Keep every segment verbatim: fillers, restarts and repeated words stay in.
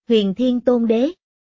Huyền Thiên Tôn Đế.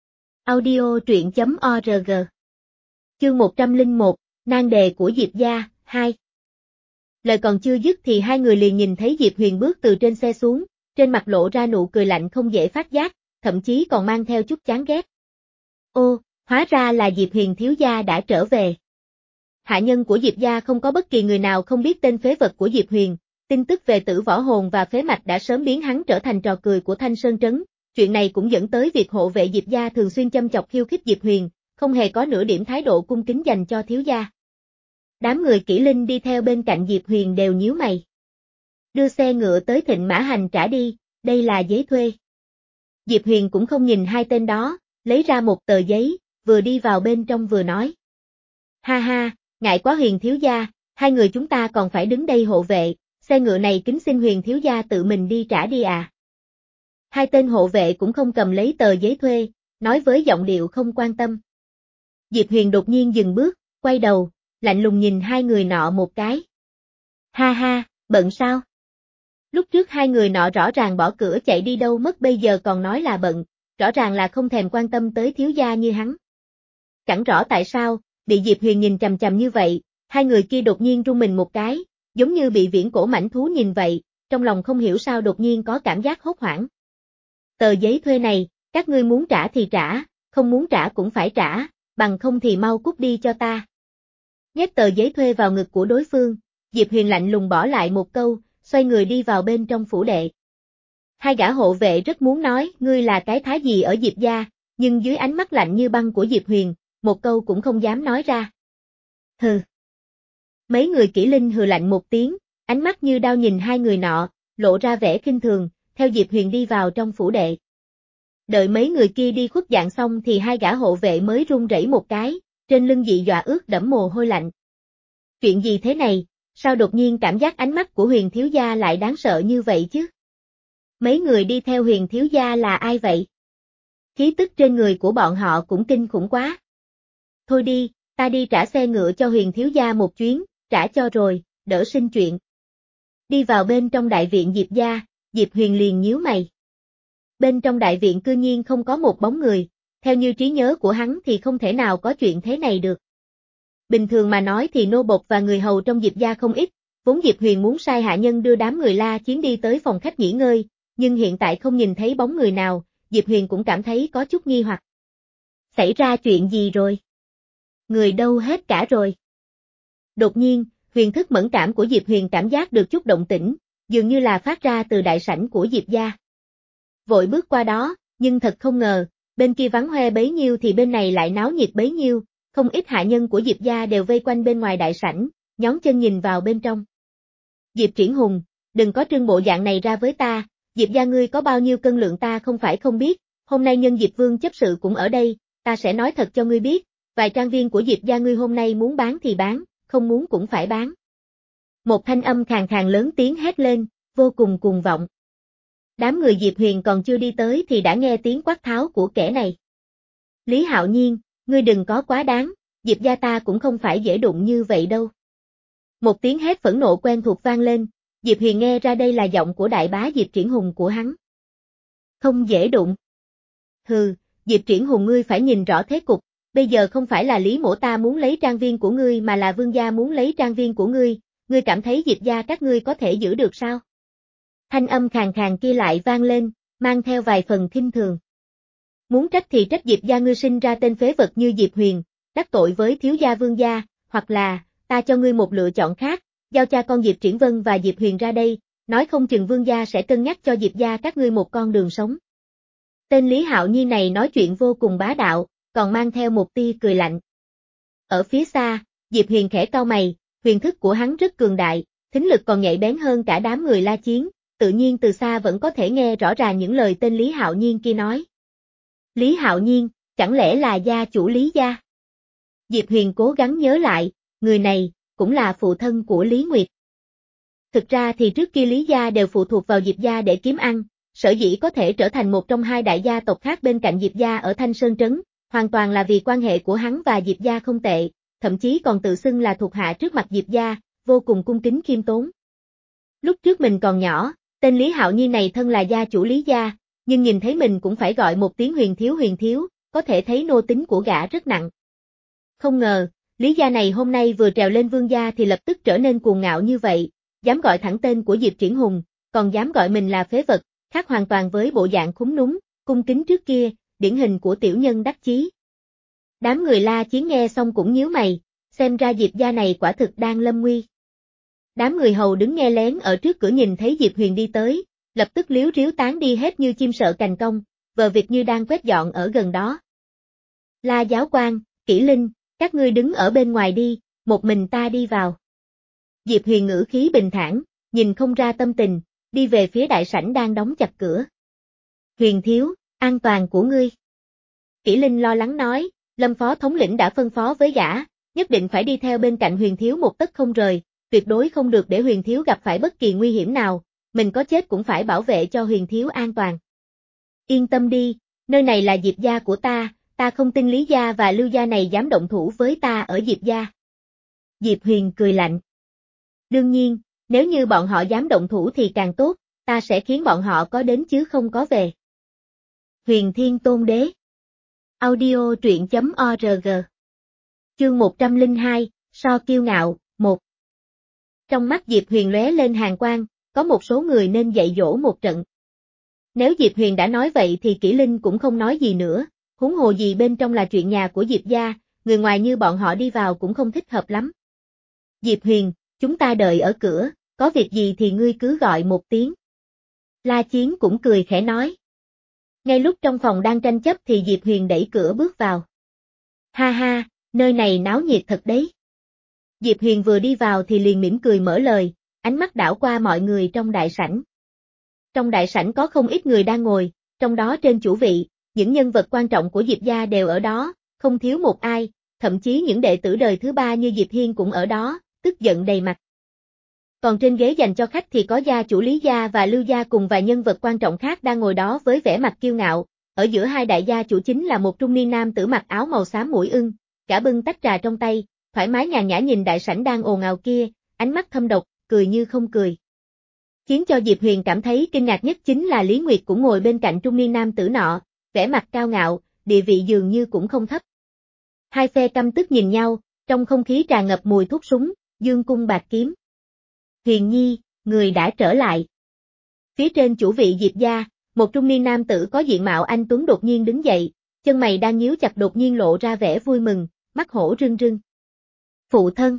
Audio truyện chấm org. Chương một trăm lẻ một, nan đề của Diệp gia, hai. Lời còn chưa dứt thì hai người liền nhìn thấy Diệp Huyền bước từ trên xe xuống, trên mặt lộ ra nụ cười lạnh không dễ phát giác, thậm chí còn mang theo chút chán ghét. Ô, hóa ra là Diệp Huyền thiếu gia đã trở về. Hạ nhân của Diệp gia không có bất kỳ người nào không biết tên phế vật của Diệp Huyền, tin tức về tử võ hồn và phế mạch đã sớm biến hắn trở thành trò cười của Thanh Sơn Trấn. Chuyện này cũng dẫn tới việc hộ vệ Diệp gia thường xuyên châm chọc khiêu khích Diệp Huyền, không hề có nửa điểm thái độ cung kính dành cho thiếu gia. Đám người kỹ linh đi theo bên cạnh Diệp Huyền đều nhíu mày. Đưa xe ngựa tới Thịnh Mã Hành trả đi, đây là giấy thuê. Diệp Huyền cũng không nhìn hai tên đó, lấy ra một tờ giấy, vừa đi vào bên trong vừa nói. Ha ha, ngại quá Huyền thiếu gia, hai người chúng ta còn phải đứng đây hộ vệ, xe ngựa này kính xin Huyền thiếu gia tự mình đi trả đi à. Hai tên hộ vệ cũng không cầm lấy tờ giấy thuê, nói với giọng điệu không quan tâm. Diệp Huyền đột nhiên dừng bước, quay đầu, lạnh lùng nhìn hai người nọ một cái. Ha ha, bận sao? Lúc trước hai người nọ rõ ràng bỏ cửa chạy đi đâu mất bây giờ còn nói là bận, rõ ràng là không thèm quan tâm tới thiếu gia như hắn. Chẳng rõ tại sao, bị Diệp Huyền nhìn chằm chằm như vậy, hai người kia đột nhiên rung mình một cái, giống như bị viễn cổ mãnh thú nhìn vậy, trong lòng không hiểu sao đột nhiên có cảm giác hốt hoảng. Tờ giấy thuê này, các ngươi muốn trả thì trả, không muốn trả cũng phải trả, bằng không thì mau cút đi cho ta. Nhét tờ giấy thuê vào ngực của đối phương, Diệp Huyền lạnh lùng bỏ lại một câu, xoay người đi vào bên trong phủ đệ. Hai gã hộ vệ rất muốn nói, ngươi là cái thái gì ở Diệp gia, nhưng dưới ánh mắt lạnh như băng của Diệp Huyền, một câu cũng không dám nói ra. Hừ. Mấy người kỹ linh hừ lạnh một tiếng, ánh mắt như đao nhìn hai người nọ, lộ ra vẻ khinh thường, theo Diệp Huyền đi vào trong phủ đệ. Đợi mấy người kia đi khuất dạng xong thì hai gã hộ vệ mới run rẩy một cái, trên lưng dị dọa ướt đẫm mồ hôi lạnh. Chuyện gì thế này, sao đột nhiên cảm giác ánh mắt của Huyền thiếu gia lại đáng sợ như vậy chứ? Mấy người đi theo Huyền thiếu gia là ai vậy? Khí tức trên người của bọn họ cũng kinh khủng quá. Thôi đi, ta đi trả xe ngựa cho Huyền thiếu gia một chuyến, trả cho rồi, đỡ sinh chuyện. Đi vào bên trong đại viện Diệp gia, Diệp Huyền liền nhíu mày. Bên trong đại viện cư nhiên không có một bóng người, theo như trí nhớ của hắn thì không thể nào có chuyện thế này được. Bình thường mà nói thì nô bộc và người hầu trong Diệp gia không ít, vốn Diệp Huyền muốn sai hạ nhân đưa đám người La Chiến đi tới phòng khách nghỉ ngơi, nhưng hiện tại không nhìn thấy bóng người nào, Diệp Huyền cũng cảm thấy có chút nghi hoặc. Xảy ra chuyện gì rồi? Người đâu hết cả rồi? Đột nhiên, huyền thức mẫn cảm của Diệp Huyền cảm giác được chút động tĩnh, dường như là phát ra từ đại sảnh của Diệp gia. Vội bước qua đó, nhưng thật không ngờ, bên kia vắng hoe bấy nhiêu thì bên này lại náo nhiệt bấy nhiêu, không ít hạ nhân của Diệp gia đều vây quanh bên ngoài đại sảnh, nhón chân nhìn vào bên trong. Diệp Triển Hùng, đừng có trưng bộ dạng này ra với ta, Diệp gia ngươi có bao nhiêu cân lượng ta không phải không biết, hôm nay nhân Diệp Vương chấp sự cũng ở đây, ta sẽ nói thật cho ngươi biết, vài trang viên của Diệp gia ngươi hôm nay muốn bán thì bán, không muốn cũng phải bán. Một thanh âm khàn khàn lớn tiếng hét lên, vô cùng cuồng vọng. Đám người Diệp Huyền còn chưa đi tới thì đã nghe tiếng quát tháo của kẻ này. Lý Hạo Nhiên, ngươi đừng có quá đáng, Diệp gia ta cũng không phải dễ đụng như vậy đâu. Một tiếng hét phẫn nộ quen thuộc vang lên, Diệp Huyền nghe ra đây là giọng của đại bá Diệp Triển Hùng của hắn. Không dễ đụng. Hừ, Diệp Triển Hùng ngươi phải nhìn rõ thế cục, bây giờ không phải là Lý mỗ ta muốn lấy trang viên của ngươi mà là Vương gia muốn lấy trang viên của ngươi, ngươi cảm thấy Diệp gia các ngươi có thể giữ được sao? Thanh âm khàn khàn kia lại vang lên, mang theo vài phần khinh thường. Muốn trách thì trách Diệp gia ngươi sinh ra tên phế vật như Diệp Huyền, đắc tội với thiếu gia Vương gia, hoặc là, ta cho ngươi một lựa chọn khác, giao cha con Diệp Triển Vân và Diệp Huyền ra đây, nói không chừng Vương gia sẽ cân nhắc cho Diệp gia các ngươi một con đường sống. Tên Lý Hạo Nhiên này nói chuyện vô cùng bá đạo, còn mang theo một tia cười lạnh. Ở phía xa, Diệp Huyền khẽ cau mày, huyền thức của hắn rất cường đại, thính lực còn nhạy bén hơn cả đám người La Chiến, tự nhiên từ xa vẫn có thể nghe rõ ràng những lời tên Lý Hạo Nhiên kia nói. Lý Hạo Nhiên, chẳng lẽ là gia chủ Lý gia? Diệp Huyền cố gắng nhớ lại, người này, cũng là phụ thân của Lý Nguyệt. Thực ra thì trước kia Lý gia đều phụ thuộc vào Diệp gia để kiếm ăn, sở dĩ có thể trở thành một trong hai đại gia tộc khác bên cạnh Diệp gia ở Thanh Sơn Trấn, hoàn toàn là vì quan hệ của hắn và Diệp gia không tệ, thậm chí còn tự xưng là thuộc hạ trước mặt Diệp gia, vô cùng cung kính khiêm tốn. Lúc trước mình còn nhỏ, tên Lý Hạo Nhiên này thân là gia chủ Lý gia, nhưng nhìn thấy mình cũng phải gọi một tiếng Huyền thiếu Huyền thiếu, có thể thấy nô tính của gã rất nặng. Không ngờ, Lý gia này hôm nay vừa trèo lên vương gia thì lập tức trở nên cuồng ngạo như vậy, dám gọi thẳng tên của Diệp Triển Hùng, còn dám gọi mình là phế vật, khác hoàn toàn với bộ dạng khúm núm, cung kính trước kia, điển hình của tiểu nhân đắc chí. Đám người La Chiến nghe xong cũng nhíu mày, xem ra Diệp gia này quả thực đang lâm nguy. Đám người hầu đứng nghe lén ở trước cửa nhìn thấy Diệp Huyền đi tới, lập tức liếu riếu tán đi hết như chim sợ cành cong, vờ việc như đang quét dọn ở gần đó. La giáo quan, Kỷ Linh, các ngươi đứng ở bên ngoài đi, một mình ta đi vào. Diệp Huyền ngữ khí bình thản, nhìn không ra tâm tình, đi về phía đại sảnh đang đóng chặt cửa. Huyền thiếu, an toàn của ngươi. Kỷ Linh lo lắng nói, Lâm phó thống lĩnh đã phân phó với gã, nhất định phải đi theo bên cạnh Huyền thiếu một tấc không rời, tuyệt đối không được để Huyền thiếu gặp phải bất kỳ nguy hiểm nào, mình có chết cũng phải bảo vệ cho Huyền thiếu an toàn. Yên tâm đi, nơi này là Diệp gia của ta, ta không tin Lý gia và Lưu gia này dám động thủ với ta ở Diệp gia. Diệp Huyền cười lạnh. Đương nhiên, nếu như bọn họ dám động thủ thì càng tốt, ta sẽ khiến bọn họ có đến chứ không có về. Huyền Thiên Tôn Đế. Audio truyện chấm org. Chương một trăm lẻ hai, So kiêu ngạo, một. Trong mắt Diệp Huyền lóe lên hàn quang, có một số người nên dạy dỗ một trận. Nếu Diệp Huyền đã nói vậy thì Kỷ Linh cũng không nói gì nữa, huống hồ gì bên trong là chuyện nhà của Diệp gia, người ngoài như bọn họ đi vào cũng không thích hợp lắm. Diệp Huyền, chúng ta đợi ở cửa, có việc gì thì ngươi cứ gọi một tiếng. La Chiến cũng cười khẽ nói. Ngay lúc trong phòng đang tranh chấp thì Diệp Huyền đẩy cửa bước vào. Ha ha, nơi này náo nhiệt thật đấy. Diệp Huyền vừa đi vào thì liền mỉm cười mở lời, ánh mắt đảo qua mọi người trong đại sảnh. Trong đại sảnh có không ít người đang ngồi, trong đó trên chủ vị, những nhân vật quan trọng của Diệp gia đều ở đó, không thiếu một ai, thậm chí những đệ tử đời thứ ba như Diệp Hiên cũng ở đó, tức giận đầy mặt. Còn trên ghế dành cho khách thì có gia chủ Lý gia và Lưu gia cùng vài nhân vật quan trọng khác đang ngồi đó với vẻ mặt kiêu ngạo, ở giữa hai đại gia chủ chính là một trung niên nam tử mặc áo màu xám mũi ưng, cả bưng tách trà trong tay, thoải mái nhàn nhã nhìn đại sảnh đang ồn ào kia, ánh mắt thâm độc, cười như không cười. Khiến cho Diệp Huyền cảm thấy kinh ngạc nhất chính là Lý Nguyệt cũng ngồi bên cạnh trung niên nam tử nọ, vẻ mặt cao ngạo, địa vị dường như cũng không thấp. Hai phe căm tức nhìn nhau, trong không khí tràn ngập mùi thuốc súng, dương cung bạc kiếm. Huyền Nhi, người đã trở lại. Phía trên chủ vị Diệp gia, một trung niên nam tử có diện mạo anh tuấn đột nhiên đứng dậy, chân mày đang nhíu chặt đột nhiên lộ ra vẻ vui mừng, mắt hổ rưng rưng. Phụ thân.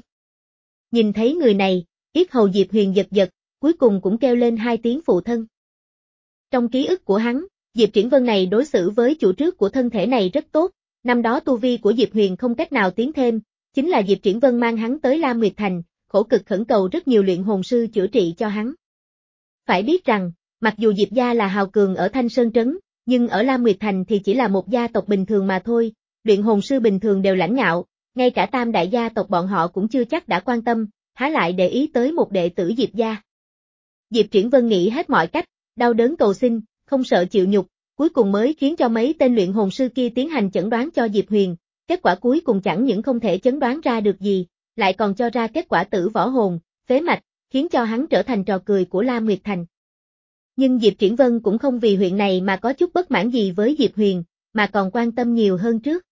Nhìn thấy người này, yết hầu Diệp Huyền giật giật, cuối cùng cũng kêu lên hai tiếng phụ thân. Trong ký ức của hắn, Diệp Triển Vân này đối xử với chủ trước của thân thể này rất tốt, năm đó tu vi của Diệp Huyền không cách nào tiến thêm, chính là Diệp Triển Vân mang hắn tới Lam Nguyệt Thành, khổ cực khẩn cầu rất nhiều luyện hồn sư chữa trị cho hắn. Phải biết rằng, mặc dù Diệp gia là hào cường ở Thanh Sơn Trấn, nhưng ở Lam Nguyệt Thành thì chỉ là một gia tộc bình thường mà thôi, luyện hồn sư bình thường đều lãnh ngạo, ngay cả tam đại gia tộc bọn họ cũng chưa chắc đã quan tâm, há lại để ý tới một đệ tử Diệp gia. Diệp Triển Vân nghĩ hết mọi cách, đau đớn cầu xin, không sợ chịu nhục, cuối cùng mới khiến cho mấy tên luyện hồn sư kia tiến hành chẩn đoán cho Diệp Huyền, kết quả cuối cùng chẳng những không thể chẩn đoán ra được gì, lại còn cho ra kết quả tử võ hồn, phế mạch, khiến cho hắn trở thành trò cười của Lam Nguyệt Thành. Nhưng Diệp Triển Vân cũng không vì huyện này mà có chút bất mãn gì với Diệp Huyền, mà còn quan tâm nhiều hơn trước.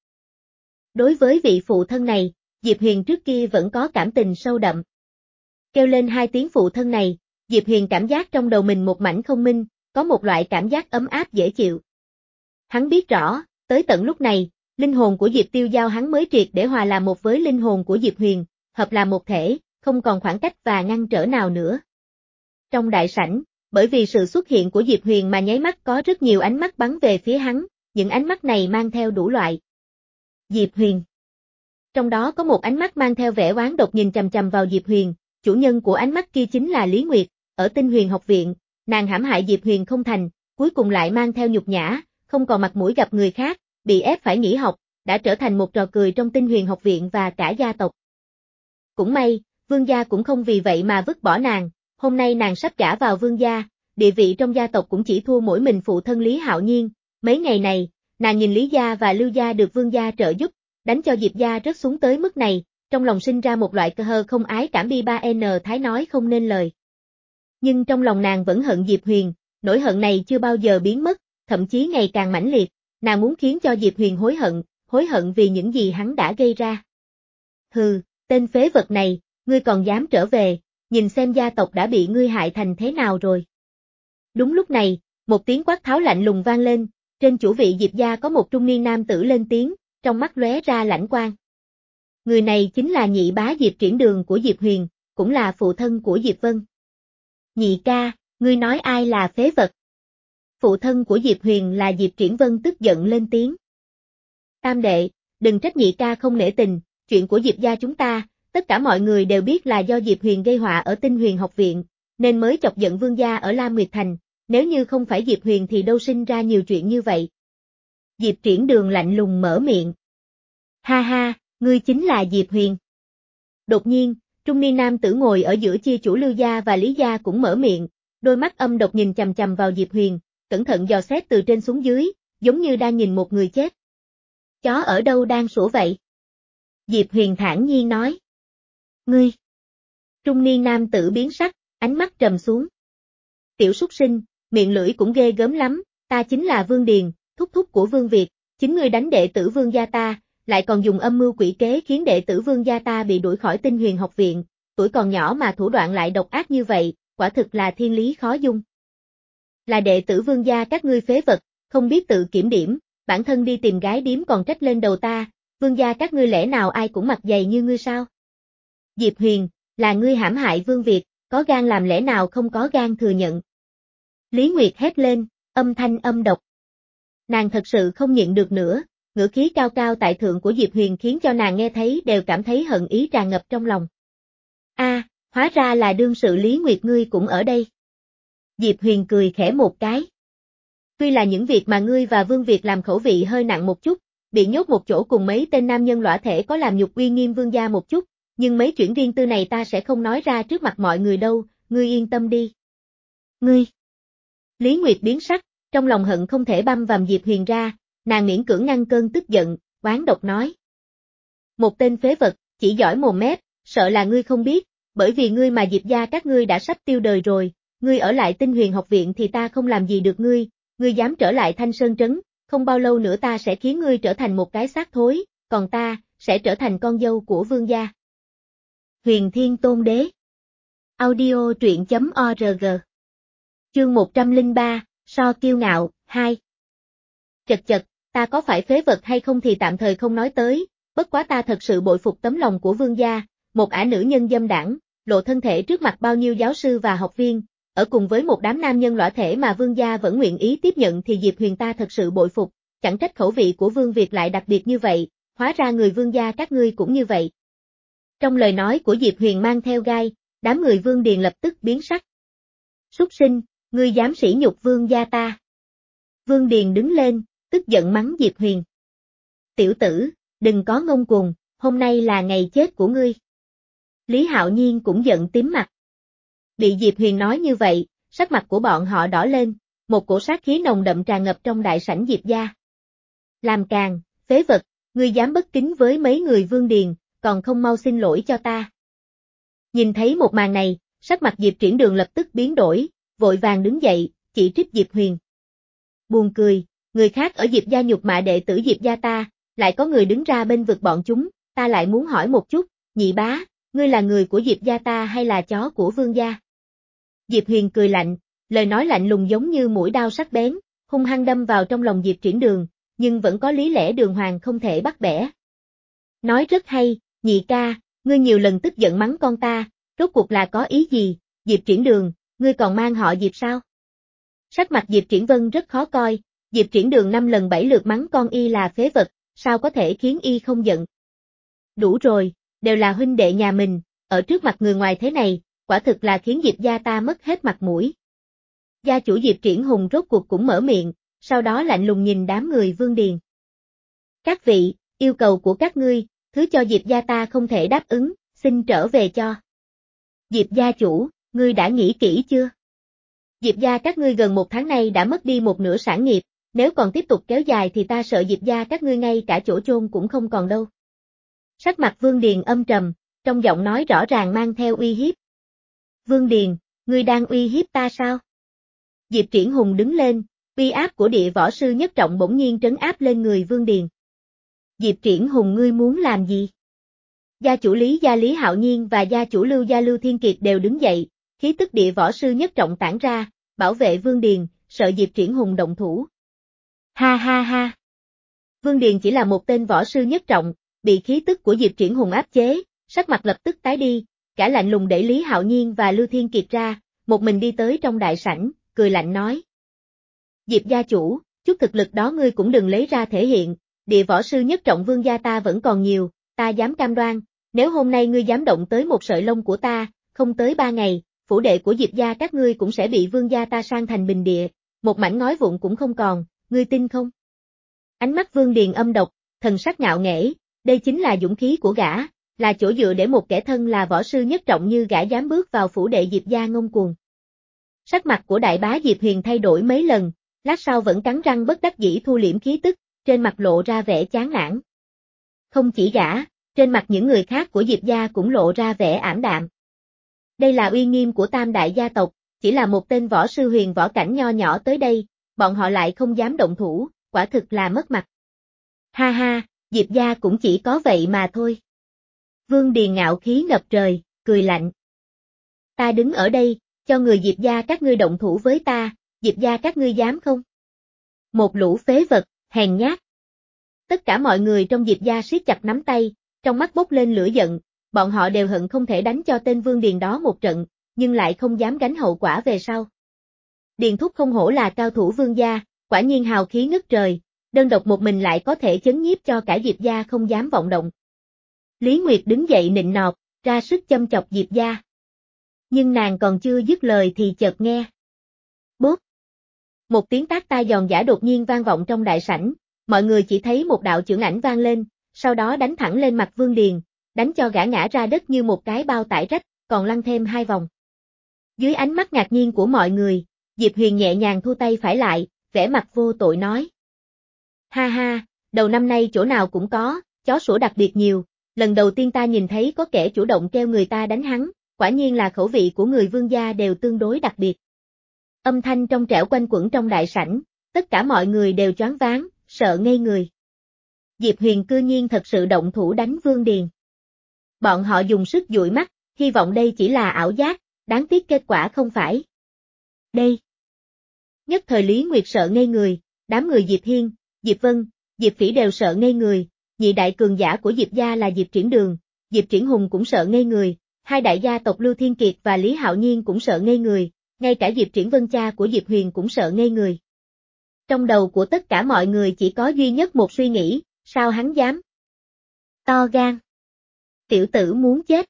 Đối với vị phụ thân này, Diệp Huyền trước kia vẫn có cảm tình sâu đậm. Kêu lên hai tiếng phụ thân này, Diệp Huyền cảm giác trong đầu mình một mảnh không minh, có một loại cảm giác ấm áp dễ chịu. Hắn biết rõ, tới tận lúc này, linh hồn của Diệp Tiêu Giao hắn mới triệt để hòa làm một với linh hồn của Diệp Huyền, hợp làm một thể, không còn khoảng cách và ngăn trở nào nữa. Trong đại sảnh, bởi vì sự xuất hiện của Diệp Huyền mà nháy mắt có rất nhiều ánh mắt bắn về phía hắn, những ánh mắt này mang theo đủ loại. Diệp Huyền. Trong đó có một ánh mắt mang theo vẻ oán độc nhìn chằm chằm vào Diệp Huyền, chủ nhân của ánh mắt kia chính là Lý Nguyệt, ở Tinh Huyền học viện, nàng hãm hại Diệp Huyền không thành, cuối cùng lại mang theo nhục nhã, không còn mặt mũi gặp người khác, bị ép phải nghỉ học, đã trở thành một trò cười trong Tinh Huyền học viện và cả gia tộc. Cũng may, Vương gia cũng không vì vậy mà vứt bỏ nàng, hôm nay nàng sắp gả vào Vương gia, địa vị trong gia tộc cũng chỉ thua mỗi mình phụ thân Lý Hạo Nhiên, mấy ngày này, nàng nhìn Lý gia và Lưu gia được Vương gia trợ giúp, đánh cho Diệp gia rớt xuống tới mức này, trong lòng sinh ra một loại cơ hơ không ái cảm bi ba n thái nói không nên lời. Nhưng trong lòng nàng vẫn hận Diệp Huyền, nỗi hận này chưa bao giờ biến mất, thậm chí ngày càng mãnh liệt, nàng muốn khiến cho Diệp Huyền hối hận, hối hận vì những gì hắn đã gây ra. Hừ, tên phế vật này, ngươi còn dám trở về, nhìn xem gia tộc đã bị ngươi hại thành thế nào rồi. Đúng lúc này, một tiếng quát tháo lạnh lùng vang lên, trên chủ vị Diệp gia có một trung niên nam tử lên tiếng, trong mắt lóe ra lãnh quang. Người này chính là nhị bá Diệp Triển Đường của Diệp Huyền, cũng là phụ thân của Diệp Vân. Nhị ca, ngươi nói ai là phế vật? Phụ thân của Diệp Huyền là Diệp Triển Vân tức giận lên tiếng. Tam đệ, đừng trách nhị ca không nể tình, chuyện của Diệp gia chúng ta, tất cả mọi người đều biết là do Diệp Huyền gây họa ở Tinh Huyền học viện, nên mới chọc giận vương gia ở Lam Nguyệt Thành, nếu như không phải Diệp Huyền thì đâu sinh ra nhiều chuyện như vậy. Diệp Triển Đường lạnh lùng mở miệng. Ha ha, ngươi chính là Diệp Huyền. Đột nhiên, trung niên nam tử ngồi ở giữa chia chủ Lưu gia và Lý gia cũng mở miệng, đôi mắt âm độc nhìn chằm chằm vào Diệp Huyền, cẩn thận dò xét từ trên xuống dưới, giống như đang nhìn một người chết. Chó ở đâu đang sủa vậy? Diệp Huyền thản nhiên nói. Ngươi. Trung niên nam tử biến sắc, ánh mắt trầm xuống. Tiểu súc sinh, miệng lưỡi cũng ghê gớm lắm, ta chính là Vương Điền, thúc thúc của Vương Việt, chính ngươi đánh đệ tử Vương gia ta, lại còn dùng âm mưu quỷ kế khiến đệ tử Vương gia ta bị đuổi khỏi Tinh Huyền học viện, tuổi còn nhỏ mà thủ đoạn lại độc ác như vậy, quả thực là thiên lý khó dung. Là đệ tử Vương gia các ngươi phế vật, không biết tự kiểm điểm, bản thân đi tìm gái điếm còn trách lên đầu ta, Vương gia các ngươi lẽ nào ai cũng mặt dày như ngươi sao? Diệp Huyền, là ngươi hãm hại Vương Việt, có gan làm lẽ nào không có gan thừa nhận. Lý Nguyệt hét lên, âm thanh âm độc. Nàng thật sự không nhịn được nữa, ngữ khí cao cao tại thượng của Diệp Huyền khiến cho nàng nghe thấy đều cảm thấy hận ý tràn ngập trong lòng. A, à, hóa ra là đương sự Lý Nguyệt ngươi cũng ở đây. Diệp Huyền cười khẽ một cái. Tuy là những việc mà ngươi và Vương Việt làm khẩu vị hơi nặng một chút, bị nhốt một chỗ cùng mấy tên nam nhân lõa thể có làm nhục uy nghiêm vương gia một chút, nhưng mấy chuyện riêng tư này ta sẽ không nói ra trước mặt mọi người đâu, ngươi yên tâm đi. Ngươi. Lý Nguyệt biến sắc, trong lòng hận không thể băm vằm Diệp Huyền ra, nàng miễn cưỡng ngăn cơn tức giận, oán độc nói. Một tên phế vật, chỉ giỏi mồm mép, sợ là ngươi không biết, bởi vì ngươi mà Diệp gia các ngươi đã sắp tiêu đời rồi, ngươi ở lại Tinh Huyền học viện thì ta không làm gì được ngươi, ngươi dám trở lại Thanh Sơn Trấn, không bao lâu nữa ta sẽ khiến ngươi trở thành một cái xác thối, còn ta, sẽ trở thành con dâu của vương gia. Huyền Thiên Tôn Đế. Audio truyện chấm org. Chương một trăm lẻ ba, So Kiêu Ngạo, hai. Chật chật, ta có phải phế vật hay không thì tạm thời không nói tới, bất quá ta thật sự bội phục tấm lòng của vương gia, một ả nữ nhân dâm đảng, lộ thân thể trước mặt bao nhiêu giáo sư và học viên, ở cùng với một đám nam nhân lõa thể mà vương gia vẫn nguyện ý tiếp nhận thì Diệp Huyền ta thật sự bội phục, chẳng trách khẩu vị của Vương Việt lại đặc biệt như vậy, hóa ra người vương gia các ngươi cũng như vậy. Trong lời nói của Diệp Huyền mang theo gai, đám người Vương Điền lập tức biến sắc. Súc sinh, ngươi dám sỉ nhục vương gia ta. Vương Điền đứng lên, tức giận mắng Diệp Huyền. Tiểu tử, đừng có ngông cuồng, hôm nay là ngày chết của ngươi. Lý Hạo Nhiên cũng giận tím mặt. Bị Diệp Huyền nói như vậy, sắc mặt của bọn họ đỏ lên, một cổ sát khí nồng đậm tràn ngập trong đại sảnh Diệp gia. Làm càn, phế vật, ngươi dám bất kính với mấy người Vương Điền, còn không mau xin lỗi cho ta. Nhìn thấy một màn này, sắc mặt Diệp Triển Đường lập tức biến đổi, vội vàng đứng dậy, chỉ trích Diệp Huyền. Buồn cười, người khác ở Diệp gia nhục mạ đệ tử Diệp gia ta, lại có người đứng ra bên vực bọn chúng, ta lại muốn hỏi một chút, nhị bá, ngươi là người của Diệp gia ta hay là chó của vương gia? Diệp Huyền cười lạnh, lời nói lạnh lùng giống như mũi đao sắc bén, hung hăng đâm vào trong lòng Diệp Triển Đường, nhưng vẫn có lý lẽ đường hoàng không thể bắt bẻ. Nói rất hay, nhị ca, ngươi nhiều lần tức giận mắng con ta, rốt cuộc là có ý gì, Diệp Triển Đường, ngươi còn mang họ Diệp sao? Sắc mặt Diệp Triển Vân rất khó coi, Diệp Triển Đường năm lần bảy lượt mắng con y là phế vật, sao có thể khiến y không giận? Đủ rồi, đều là huynh đệ nhà mình, ở trước mặt người ngoài thế này, quả thực là khiến Diệp gia ta mất hết mặt mũi. Gia chủ Diệp Triển Hùng rốt cuộc cũng mở miệng, sau đó lạnh lùng nhìn đám người Vương Điền. Các vị, yêu cầu của các ngươi, thứ cho Diệp gia ta không thể đáp ứng, xin trở về cho. Diệp gia chủ, ngươi đã nghĩ kỹ chưa? Diệp gia các ngươi gần một tháng nay đã mất đi một nửa sản nghiệp, nếu còn tiếp tục kéo dài thì ta sợ Diệp gia các ngươi ngay cả chỗ chôn cũng không còn đâu. Sắc mặt Vương Điền âm trầm, trong giọng nói rõ ràng mang theo uy hiếp. Vương Điền, ngươi đang uy hiếp ta sao? Diệp Triển Hùng đứng lên, Uy áp của địa võ sư nhất trọng bỗng nhiên trấn áp lên người Vương Điền. Diệp Triển Hùng ngươi muốn làm gì? Gia chủ Lý Gia Lý Hạo Nhiên và gia chủ Lưu Gia Lưu Thiên Kiệt đều đứng dậy, khí tức địa võ sư nhất trọng tản ra, bảo vệ Vương Điền, sợ Diệp Triển Hùng động thủ. Ha ha ha. Vương Điền chỉ là một tên võ sư nhất trọng, bị khí tức của Diệp Triển Hùng áp chế, sắc mặt lập tức tái đi, cả lạnh lùng đẩy Lý Hạo Nhiên và Lưu Thiên Kiệt ra, một mình đi tới trong đại sảnh, cười lạnh nói. Diệp gia chủ, chút thực lực đó ngươi cũng đừng lấy ra thể hiện, địa võ sư nhất trọng Vương gia ta vẫn còn nhiều, ta dám cam đoan, nếu hôm nay ngươi dám động tới một sợi lông của ta, không tới ba ngày, phủ đệ của Diệp gia các ngươi cũng sẽ bị Vương gia ta san thành bình địa, một mảnh ngói vụn cũng không còn, ngươi tin không? Ánh mắt Vương Điền âm độc, thần sắc ngạo nghễ, đây chính là dũng khí của gã, là chỗ dựa để một kẻ thân là võ sư nhất trọng như gã dám bước vào phủ đệ Diệp gia ngông cuồng. Sắc mặt của đại bá Diệp Huyền thay đổi mấy lần, lát sau vẫn cắn răng bất đắc dĩ thu liễm khí tức, trên mặt lộ ra vẻ chán nản. Không chỉ gã, trên mặt những người khác của Diệp gia cũng lộ ra vẻ ảm đạm. Đây là uy nghiêm của tam đại gia tộc, chỉ là một tên võ sư huyền võ cảnh nho nhỏ tới đây, bọn họ lại không dám động thủ, quả thực là mất mặt. Ha ha, Diệp gia cũng chỉ có vậy mà thôi. Vương Điền ngạo khí ngập trời, cười lạnh. Ta đứng ở đây, cho người Diệp gia các ngươi động thủ với ta, Diệp gia các ngươi dám không? Một lũ phế vật, hèn nhát. Tất cả mọi người trong Diệp gia siết chặt nắm tay, trong mắt bốc lên lửa giận, bọn họ đều hận không thể đánh cho tên Vương Điền đó một trận, nhưng lại không dám gánh hậu quả về sau. Điền Thúc không hổ là cao thủ Vương gia, quả nhiên hào khí ngất trời, đơn độc một mình lại có thể chấn nhiếp cho cả Diệp gia không dám vọng động. Lý Nguyệt đứng dậy nịnh nọt, ra sức châm chọc Diệp gia. Nhưng nàng còn chưa dứt lời thì chợt nghe. Bốp! Một tiếng tát tai giòn giã đột nhiên vang vọng trong đại sảnh, mọi người chỉ thấy một đạo chưởng ảnh vang lên, sau đó đánh thẳng lên mặt Vương Điền, đánh cho gã ngã ra đất như một cái bao tải rách, còn lăn thêm hai vòng. Dưới ánh mắt ngạc nhiên của mọi người, Diệp Huyền nhẹ nhàng thu tay phải lại, vẻ mặt vô tội nói. Ha ha, đầu năm nay chỗ nào cũng có, chó sủa đặc biệt nhiều, lần đầu tiên ta nhìn thấy có kẻ chủ động kêu người ta đánh hắn, quả nhiên là khẩu vị của người Vương gia đều tương đối đặc biệt. Âm thanh trong trẻo quanh quẩn trong đại sảnh, tất cả mọi người đều choáng váng, sợ ngây người. Diệp Huyền cư nhiên thật sự động thủ đánh Vương Điền. Bọn họ dùng sức dụi mắt, hy vọng đây chỉ là ảo giác, đáng tiếc kết quả không phải. Đây. Nhất thời Lý Nguyệt sợ ngây người, đám người Diệp Hiên, Diệp Vân, Diệp Phỉ đều sợ ngây người, nhị đại cường giả của Diệp gia là Diệp Triển Đường, Diệp Triển Hùng cũng sợ ngây người, hai đại gia tộc Lưu Thiên Kiệt và Lý Hạo Nhiên cũng sợ ngây người, ngay cả Diệp Triển Vân cha của Diệp Huyền cũng sợ ngây người. Trong đầu của tất cả mọi người chỉ có duy nhất một suy nghĩ, sao hắn dám? To gan. Tiểu tử muốn chết.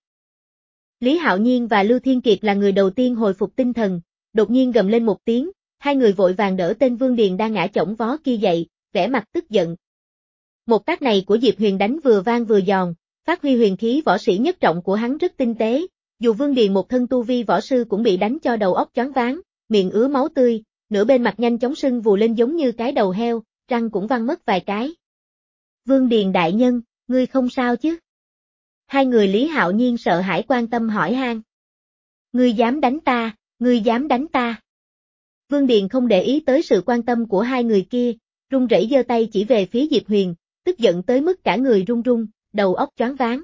Lý Hạo Nhiên và Lưu Thiên Kiệt là người đầu tiên hồi phục tinh thần, đột nhiên gầm lên một tiếng, hai người vội vàng đỡ tên Vương Điền đang ngã chổng vó kia dậy, vẻ mặt tức giận. Một tác này của Diệp Huyền đánh vừa vang vừa giòn, phát huy huyền khí võ sĩ nhất trọng của hắn rất tinh tế, dù Vương Điền một thân tu vi võ sư cũng bị đánh cho đầu óc choáng váng, miệng ứa máu tươi, nửa bên mặt nhanh chóng sưng vù lên giống như cái đầu heo, răng cũng văng mất vài cái. Vương Điền đại nhân, ngươi không sao chứ? Hai người Lý Hạo Nhiên sợ hãi quan tâm hỏi han. Ngươi dám đánh ta, ngươi dám đánh ta. Vương Điền không để ý tới sự quan tâm của hai người kia, run rẩy giơ tay chỉ về phía Diệp Huyền, tức giận tới mức cả người run run, đầu óc choáng váng.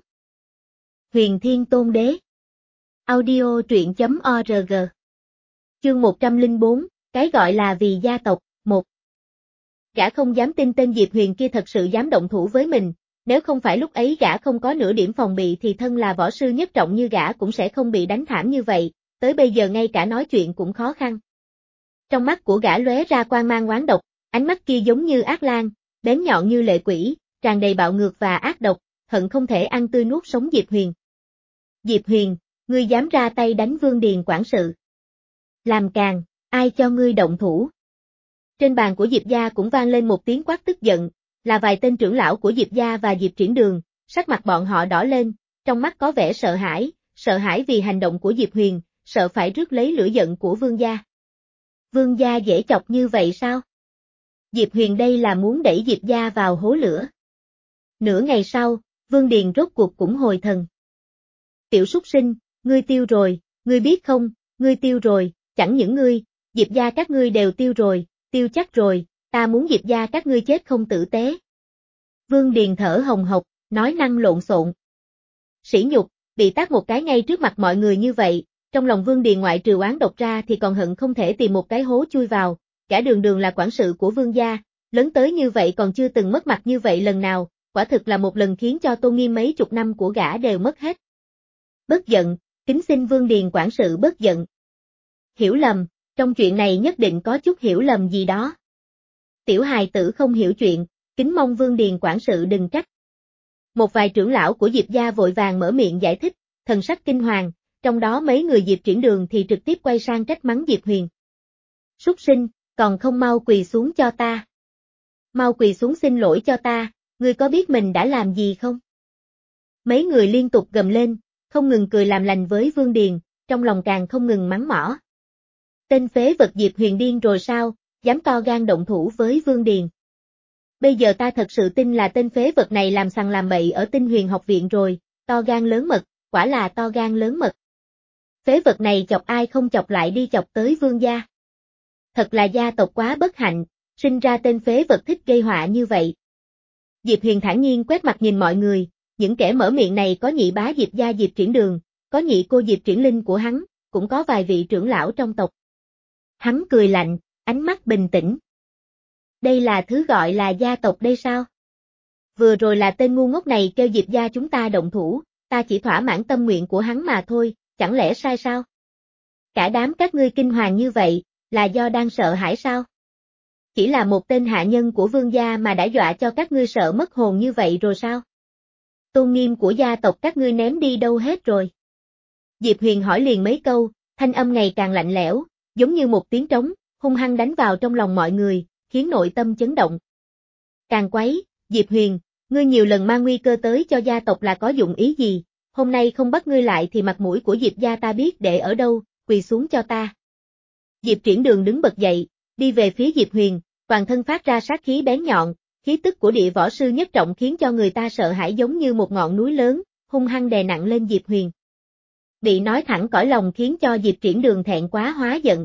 Huyền Thiên Tôn Đế. Audio truyện chấm org. Chương một trăm lẻ bốn, cái gọi là vì gia tộc, một. Gã không dám tin tên Diệp Huyền kia thật sự dám động thủ với mình, nếu không phải lúc ấy gã không có nửa điểm phòng bị thì thân là võ sư nhất trọng như gã cũng sẽ không bị đánh thảm như vậy, tới bây giờ ngay cả nói chuyện cũng khó khăn. Trong mắt của gã lóe ra quang mang oán độc, ánh mắt kia giống như ác lang, bén nhọn như lệ quỷ, tràn đầy bạo ngược và ác độc, hận không thể ăn tươi nuốt sống Diệp Huyền. Diệp Huyền, ngươi dám ra tay đánh Vương Điền quản sự. Làm càn, ai cho ngươi động thủ? Trên bàn của Diệp gia cũng vang lên một tiếng quát tức giận, là vài tên trưởng lão của Diệp gia và Diệp Triển Đường, sắc mặt bọn họ đỏ lên, trong mắt có vẻ sợ hãi, sợ hãi vì hành động của Diệp Huyền, sợ phải rước lấy lửa giận của Vương gia. Vương gia dễ chọc như vậy sao? Diệp Huyền đây là muốn đẩy Diệp gia vào hố lửa. Nửa ngày sau, Vương Điền rốt cuộc cũng hồi thần. Tiểu súc sinh, ngươi tiêu rồi, ngươi biết không, ngươi tiêu rồi, chẳng những ngươi, Diệp gia các ngươi đều tiêu rồi, tiêu chắc rồi, ta muốn Diệp gia các ngươi chết không tử tế. Vương Điền thở hồng hộc, nói năng lộn xộn. Sỉ nhục, bị tát một cái ngay trước mặt mọi người như vậy, trong lòng Vương Điền ngoại trừ oán độc ra thì còn hận không thể tìm một cái hố chui vào, cả đường đường là quản sự của Vương gia, lớn tới như vậy còn chưa từng mất mặt như vậy lần nào, quả thực là một lần khiến cho tôn nghiêm mấy chục năm của gã đều mất hết. Bất giận, kính xin Vương Điền quản sự bất giận. Hiểu lầm, trong chuyện này nhất định có chút hiểu lầm gì đó. Tiểu hài tử không hiểu chuyện, kính mong Vương Điền quản sự đừng trách. Một vài trưởng lão của Diệp gia vội vàng mở miệng giải thích, thần sắc kinh hoàng, trong đó mấy người Diệp Triển Đường thì trực tiếp quay sang trách mắng Diệp Huyền. Súc sinh, còn không mau quỳ xuống cho ta. Mau quỳ xuống xin lỗi cho ta, ngươi có biết mình đã làm gì không? Mấy người liên tục gầm lên, không ngừng cười làm lành với Vương Điền, trong lòng càng không ngừng mắng mỏ. Tên phế vật Diệp Huyền điên rồi sao, dám to gan động thủ với Vương Điền. Bây giờ ta thật sự tin là tên phế vật này làm sằng làm bậy ở Tinh Huyền học viện rồi, to gan lớn mật, quả là to gan lớn mật. Phế vật này chọc ai không chọc lại đi chọc tới Vương gia. Thật là gia tộc quá bất hạnh, sinh ra tên phế vật thích gây họa như vậy. Diệp Huyền thản nhiên quét mặt nhìn mọi người, những kẻ mở miệng này có nhị bá Diệp gia Diệp Triển Đường, có nhị cô Diệp Triển Linh của hắn, cũng có vài vị trưởng lão trong tộc. Hắn cười lạnh, ánh mắt bình tĩnh. Đây là thứ gọi là gia tộc đây sao? Vừa rồi là tên ngu ngốc này kêu Diệp gia chúng ta động thủ, ta chỉ thỏa mãn tâm nguyện của hắn mà thôi, chẳng lẽ sai sao? Cả đám các ngươi kinh hoàng như vậy, là do đang sợ hãi sao? Chỉ là một tên hạ nhân của Vương gia mà đã dọa cho các ngươi sợ mất hồn như vậy rồi sao? Tôn nghiêm của gia tộc các ngươi ném đi đâu hết rồi? Diệp Huyền hỏi liền mấy câu, thanh âm ngày càng lạnh lẽo, giống như một tiếng trống, hung hăng đánh vào trong lòng mọi người, khiến nội tâm chấn động. Càng quấy, Diệp Huyền, ngươi nhiều lần mang nguy cơ tới cho gia tộc là có dụng ý gì, hôm nay không bắt ngươi lại thì mặt mũi của Diệp gia ta biết để ở đâu, quỳ xuống cho ta. Diệp Triển Đường đứng bật dậy, đi về phía Diệp Huyền, toàn thân phát ra sát khí bén nhọn, khí tức của địa võ sư nhất trọng khiến cho người ta sợ hãi giống như một ngọn núi lớn, hung hăng đè nặng lên Diệp Huyền. Bị nói thẳng cõi lòng khiến cho Diệp Triển Đường thẹn quá hóa giận.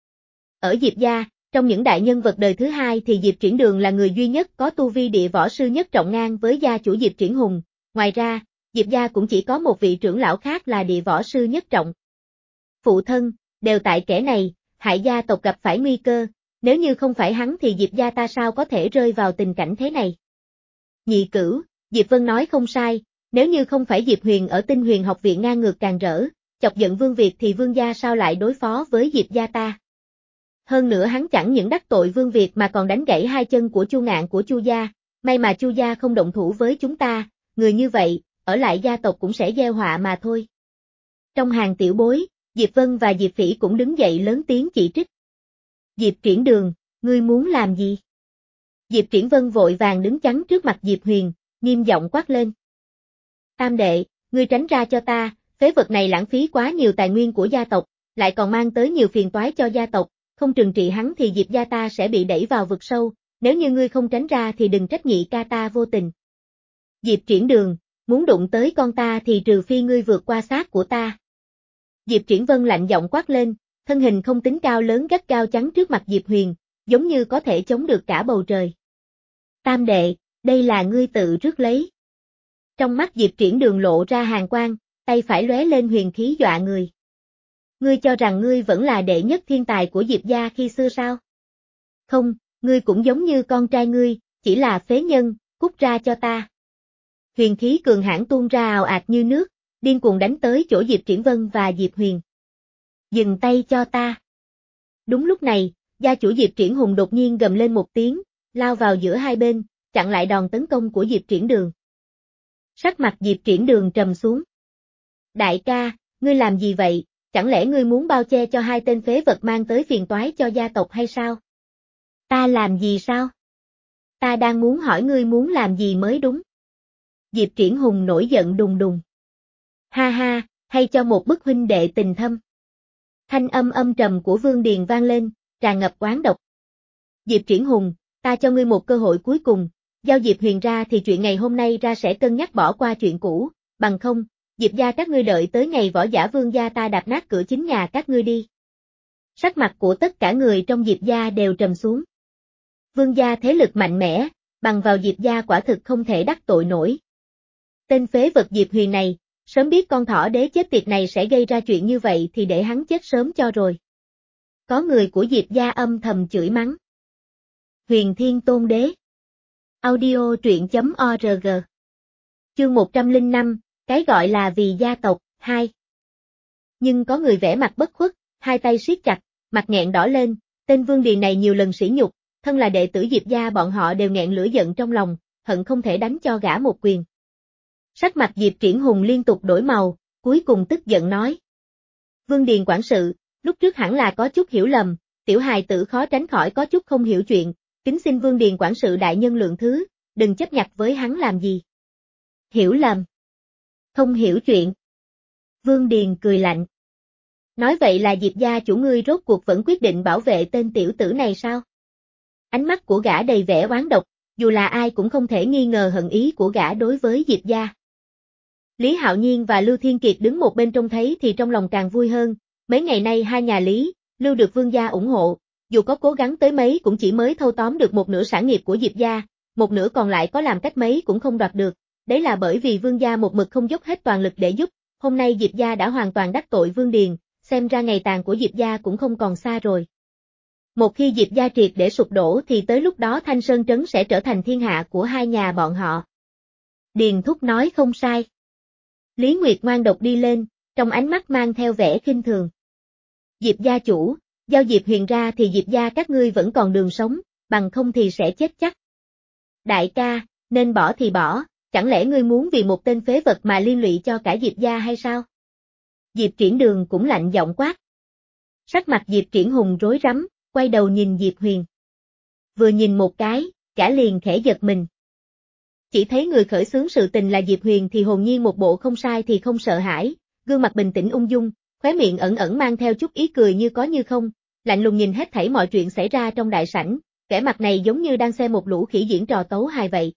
Ở Diệp gia, trong những đại nhân vật đời thứ hai thì Diệp Triển Đường là người duy nhất có tu vi địa võ sư nhất trọng ngang với gia chủ Diệp Triển Hùng, ngoài ra, Diệp gia cũng chỉ có một vị trưởng lão khác là địa võ sư nhất trọng. Phụ thân, đều tại kẻ này, hại gia tộc gặp phải nguy cơ, nếu như không phải hắn thì Diệp gia ta sao có thể rơi vào tình cảnh thế này. Nhị cửu, Diệp Vân nói không sai, nếu như không phải Diệp Huyền ở Tinh Huyền học viện ngang ngược càng rỡ, chọc giận Vương Việt thì Vương gia sao lại đối phó với Diệp gia ta. Hơn nữa hắn chẳng những đắc tội Vương Việt mà còn đánh gãy hai chân của Chu Ngạn của Chu gia, may mà Chu gia không động thủ với chúng ta, người như vậy, ở lại gia tộc cũng sẽ gieo họa mà thôi. Trong hàng tiểu bối, Diệp Vân và Diệp Phỉ cũng đứng dậy lớn tiếng chỉ trích. Diệp Triển Đường, ngươi muốn làm gì? Diệp Triển Vân vội vàng đứng chắn trước mặt Diệp Huyền, nghiêm giọng quát lên. Tam đệ, ngươi tránh ra cho ta, phế vật này lãng phí quá nhiều tài nguyên của gia tộc, lại còn mang tới nhiều phiền toái cho gia tộc, không trừng trị hắn thì Diệp gia ta sẽ bị đẩy vào vực sâu, nếu như ngươi không tránh ra thì đừng trách nhị ca ta vô tình. Diệp Triển Đường, muốn đụng tới con ta thì trừ phi ngươi vượt qua xác của ta. Diệp Triển Vân lạnh giọng quát lên, thân hình không tính cao lớn gắt gao chắn trước mặt Diệp Huyền, giống như có thể chống được cả bầu trời. Tam đệ, đây là ngươi tự rước lấy. Trong mắt Diệp Triển Đường lộ ra hàn quang, tay phải lóe lên huyền khí dọa người. Ngươi cho rằng ngươi vẫn là đệ nhất thiên tài của Diệp gia khi xưa sao? Không, ngươi cũng giống như con trai ngươi, chỉ là phế nhân, cút ra cho ta. Huyền khí cường hãn tuôn ra ào ạt như nước, điên cuồng đánh tới chỗ Diệp Triển Vân và Diệp Huyền. Dừng tay cho ta. Đúng lúc này, gia chủ Diệp Triển Hùng đột nhiên gầm lên một tiếng, lao vào giữa hai bên, chặn lại đòn tấn công của Diệp Triển Đường. Sắc mặt Diệp Triển Đường trầm xuống. Đại ca, ngươi làm gì vậy, chẳng lẽ ngươi muốn bao che cho hai tên phế vật mang tới phiền toái cho gia tộc hay sao? Ta làm gì sao? Ta đang muốn hỏi ngươi muốn làm gì mới đúng. Diệp Triển Hùng nổi giận đùng đùng. Ha ha, hay cho một bức huynh đệ tình thâm. Thanh âm âm trầm của Vương Điền vang lên, tràn ngập oán độc. Diệp Triển Hùng, ta cho ngươi một cơ hội cuối cùng, giao Diệp Huyền ra thì chuyện ngày hôm nay ra sẽ cân nhắc bỏ qua chuyện cũ, bằng không, Diệp gia các ngươi đợi tới ngày võ giả Vương gia ta đạp nát cửa chính nhà các ngươi đi. Sắc mặt của tất cả người trong Diệp gia đều trầm xuống. Vương gia thế lực mạnh mẽ, bằng vào Diệp gia quả thực không thể đắc tội nổi. Tên phế vật Diệp Huyền này, sớm biết con thỏ đế chết tiệt này sẽ gây ra chuyện như vậy thì để hắn chết sớm cho rồi. Có người của Diệp gia âm thầm chửi mắng. Huyền Thiên Tôn Đế. Audio truyện chấm org. Chương một trăm lẻ năm, cái gọi là vì gia tộc, hai. Nhưng có người vẻ mặt bất khuất, hai tay siết chặt, mặt nghẹn đỏ lên, tên Vương Điền này nhiều lần sỉ nhục, thân là đệ tử Diệp gia bọn họ đều nghẹn lửa giận trong lòng, hận không thể đánh cho gã một quyền. Sắc mặt Diệp Triển Hùng liên tục đổi màu, cuối cùng tức giận nói. Vương Điền quản sự, lúc trước hẳn là có chút hiểu lầm, tiểu hài tử khó tránh khỏi có chút không hiểu chuyện, kính xin Vương Điền quản sự đại nhân lượng thứ, đừng chấp nhặt với hắn làm gì. Hiểu lầm. Không hiểu chuyện. Vương Điền cười lạnh. Nói vậy là Diệp gia chủ ngươi rốt cuộc vẫn quyết định bảo vệ tên tiểu tử này sao? Ánh mắt của gã đầy vẻ oán độc, dù là ai cũng không thể nghi ngờ hận ý của gã đối với Diệp gia. Lý Hạo Nhiên và Lưu Thiên Kiệt đứng một bên trông thấy thì trong lòng càng vui hơn, mấy ngày nay hai nhà Lý, Lưu được Vương gia ủng hộ, dù có cố gắng tới mấy cũng chỉ mới thâu tóm được một nửa sản nghiệp của Diệp gia, một nửa còn lại có làm cách mấy cũng không đoạt được, đấy là bởi vì Vương gia một mực không dốc hết toàn lực để giúp, hôm nay Diệp gia đã hoàn toàn đắc tội Vương Điền, xem ra ngày tàn của Diệp gia cũng không còn xa rồi. Một khi Diệp gia triệt để sụp đổ thì tới lúc đó Thanh Sơn Trấn sẽ trở thành thiên hạ của hai nhà bọn họ. Điền Thúc nói không sai. Lý Nguyệt ngoan độc đi lên, trong ánh mắt mang theo vẻ khinh thường. Diệp gia chủ, giao Diệp Huyền ra thì Diệp gia các ngươi vẫn còn đường sống, bằng không thì sẽ chết chắc. Đại ca, nên bỏ thì bỏ, chẳng lẽ ngươi muốn vì một tên phế vật mà liên lụy cho cả Diệp gia hay sao? Diệp Triển Đường cũng lạnh giọng quát. Sắc mặt Diệp Triển Hùng rối rắm, quay đầu nhìn Diệp Huyền. Vừa nhìn một cái, gã liền khẽ giật mình. Chỉ thấy người khởi xướng sự tình là Diệp Huyền thì hồn nhiên một bộ không sai thì không sợ hãi, gương mặt bình tĩnh ung dung, khóe miệng ẩn ẩn mang theo chút ý cười như có như không, lạnh lùng nhìn hết thảy mọi chuyện xảy ra trong đại sảnh, vẻ mặt này giống như đang xem một lũ khỉ diễn trò tấu hài vậy.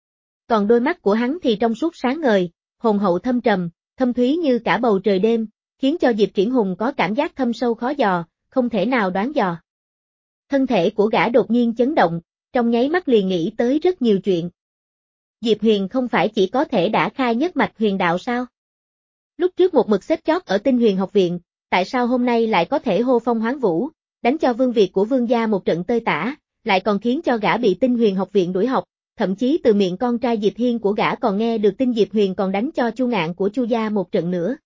Còn đôi mắt của hắn thì trong suốt sáng ngời, hồn hậu thâm trầm, thâm thúy như cả bầu trời đêm, khiến cho Diệp Triển Hùng có cảm giác thâm sâu khó dò, không thể nào đoán dò. Thân thể của gã đột nhiên chấn động, trong nháy mắt liền nghĩ tới rất nhiều chuyện. Diệp Huyền không phải chỉ có thể đã khai nhất mạch huyền đạo sao? Lúc trước một mực xếp chót ở Tinh Huyền học viện, tại sao hôm nay lại có thể hô phong hoán vũ, đánh cho Vương Việt của Vương gia một trận tơi tả, lại còn khiến cho gã bị Tinh Huyền học viện đuổi học, thậm chí từ miệng con trai Diệp Hiên của gã còn nghe được tin Diệp Huyền còn đánh cho Chu Ngạn của Chu gia một trận nữa.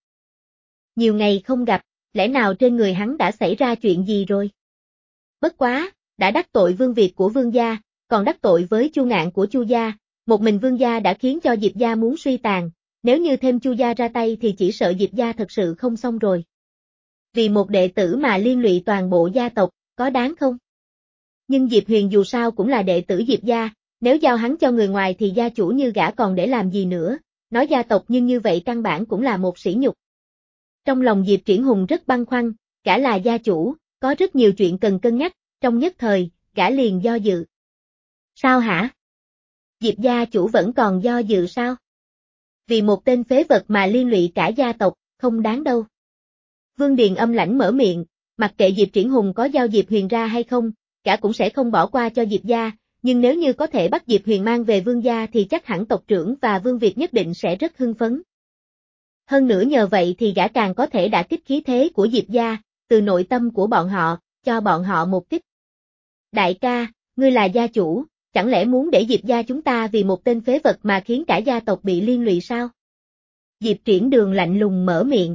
Nhiều ngày không gặp, lẽ nào trên người hắn đã xảy ra chuyện gì rồi? Bất quá, đã đắc tội Vương Việt của Vương gia, còn đắc tội với Chu Ngạn của Chu gia, một mình Vương gia đã khiến cho Diệp gia muốn suy tàn, nếu như thêm Chu gia ra tay thì chỉ sợ Diệp gia thật sự không xong rồi. Vì một đệ tử mà liên lụy toàn bộ gia tộc, có đáng không? Nhưng Diệp Huyền dù sao cũng là đệ tử Diệp gia, nếu giao hắn cho người ngoài thì gia chủ như gã còn để làm gì nữa, nói gia tộc nhưng như vậy căn bản cũng là một sỉ nhục. Trong lòng Diệp Triển Hùng rất băn khoăn, gã là gia chủ, có rất nhiều chuyện cần cân nhắc, trong nhất thời, gã liền do dự. Sao hả? Diệp gia chủ vẫn còn do dự sao? Vì một tên phế vật mà liên lụy cả gia tộc, không đáng đâu. Vương Điền âm lãnh mở miệng, mặc kệ Diệp Triển Hùng có giao Diệp Huyền ra hay không, gã cũng sẽ không bỏ qua cho Diệp gia, nhưng nếu như có thể bắt Diệp Huyền mang về Vương gia thì chắc hẳn tộc trưởng và Vương Việt nhất định sẽ rất hưng phấn. Hơn nữa nhờ vậy thì gã càng có thể đả kích khí thế của Diệp gia, từ nội tâm của bọn họ, cho bọn họ một kích. Đại ca, ngươi là gia chủ, chẳng lẽ muốn để Diệp gia chúng ta vì một tên phế vật mà khiến cả gia tộc bị liên lụy sao? Diệp Triển Đường lạnh lùng mở miệng.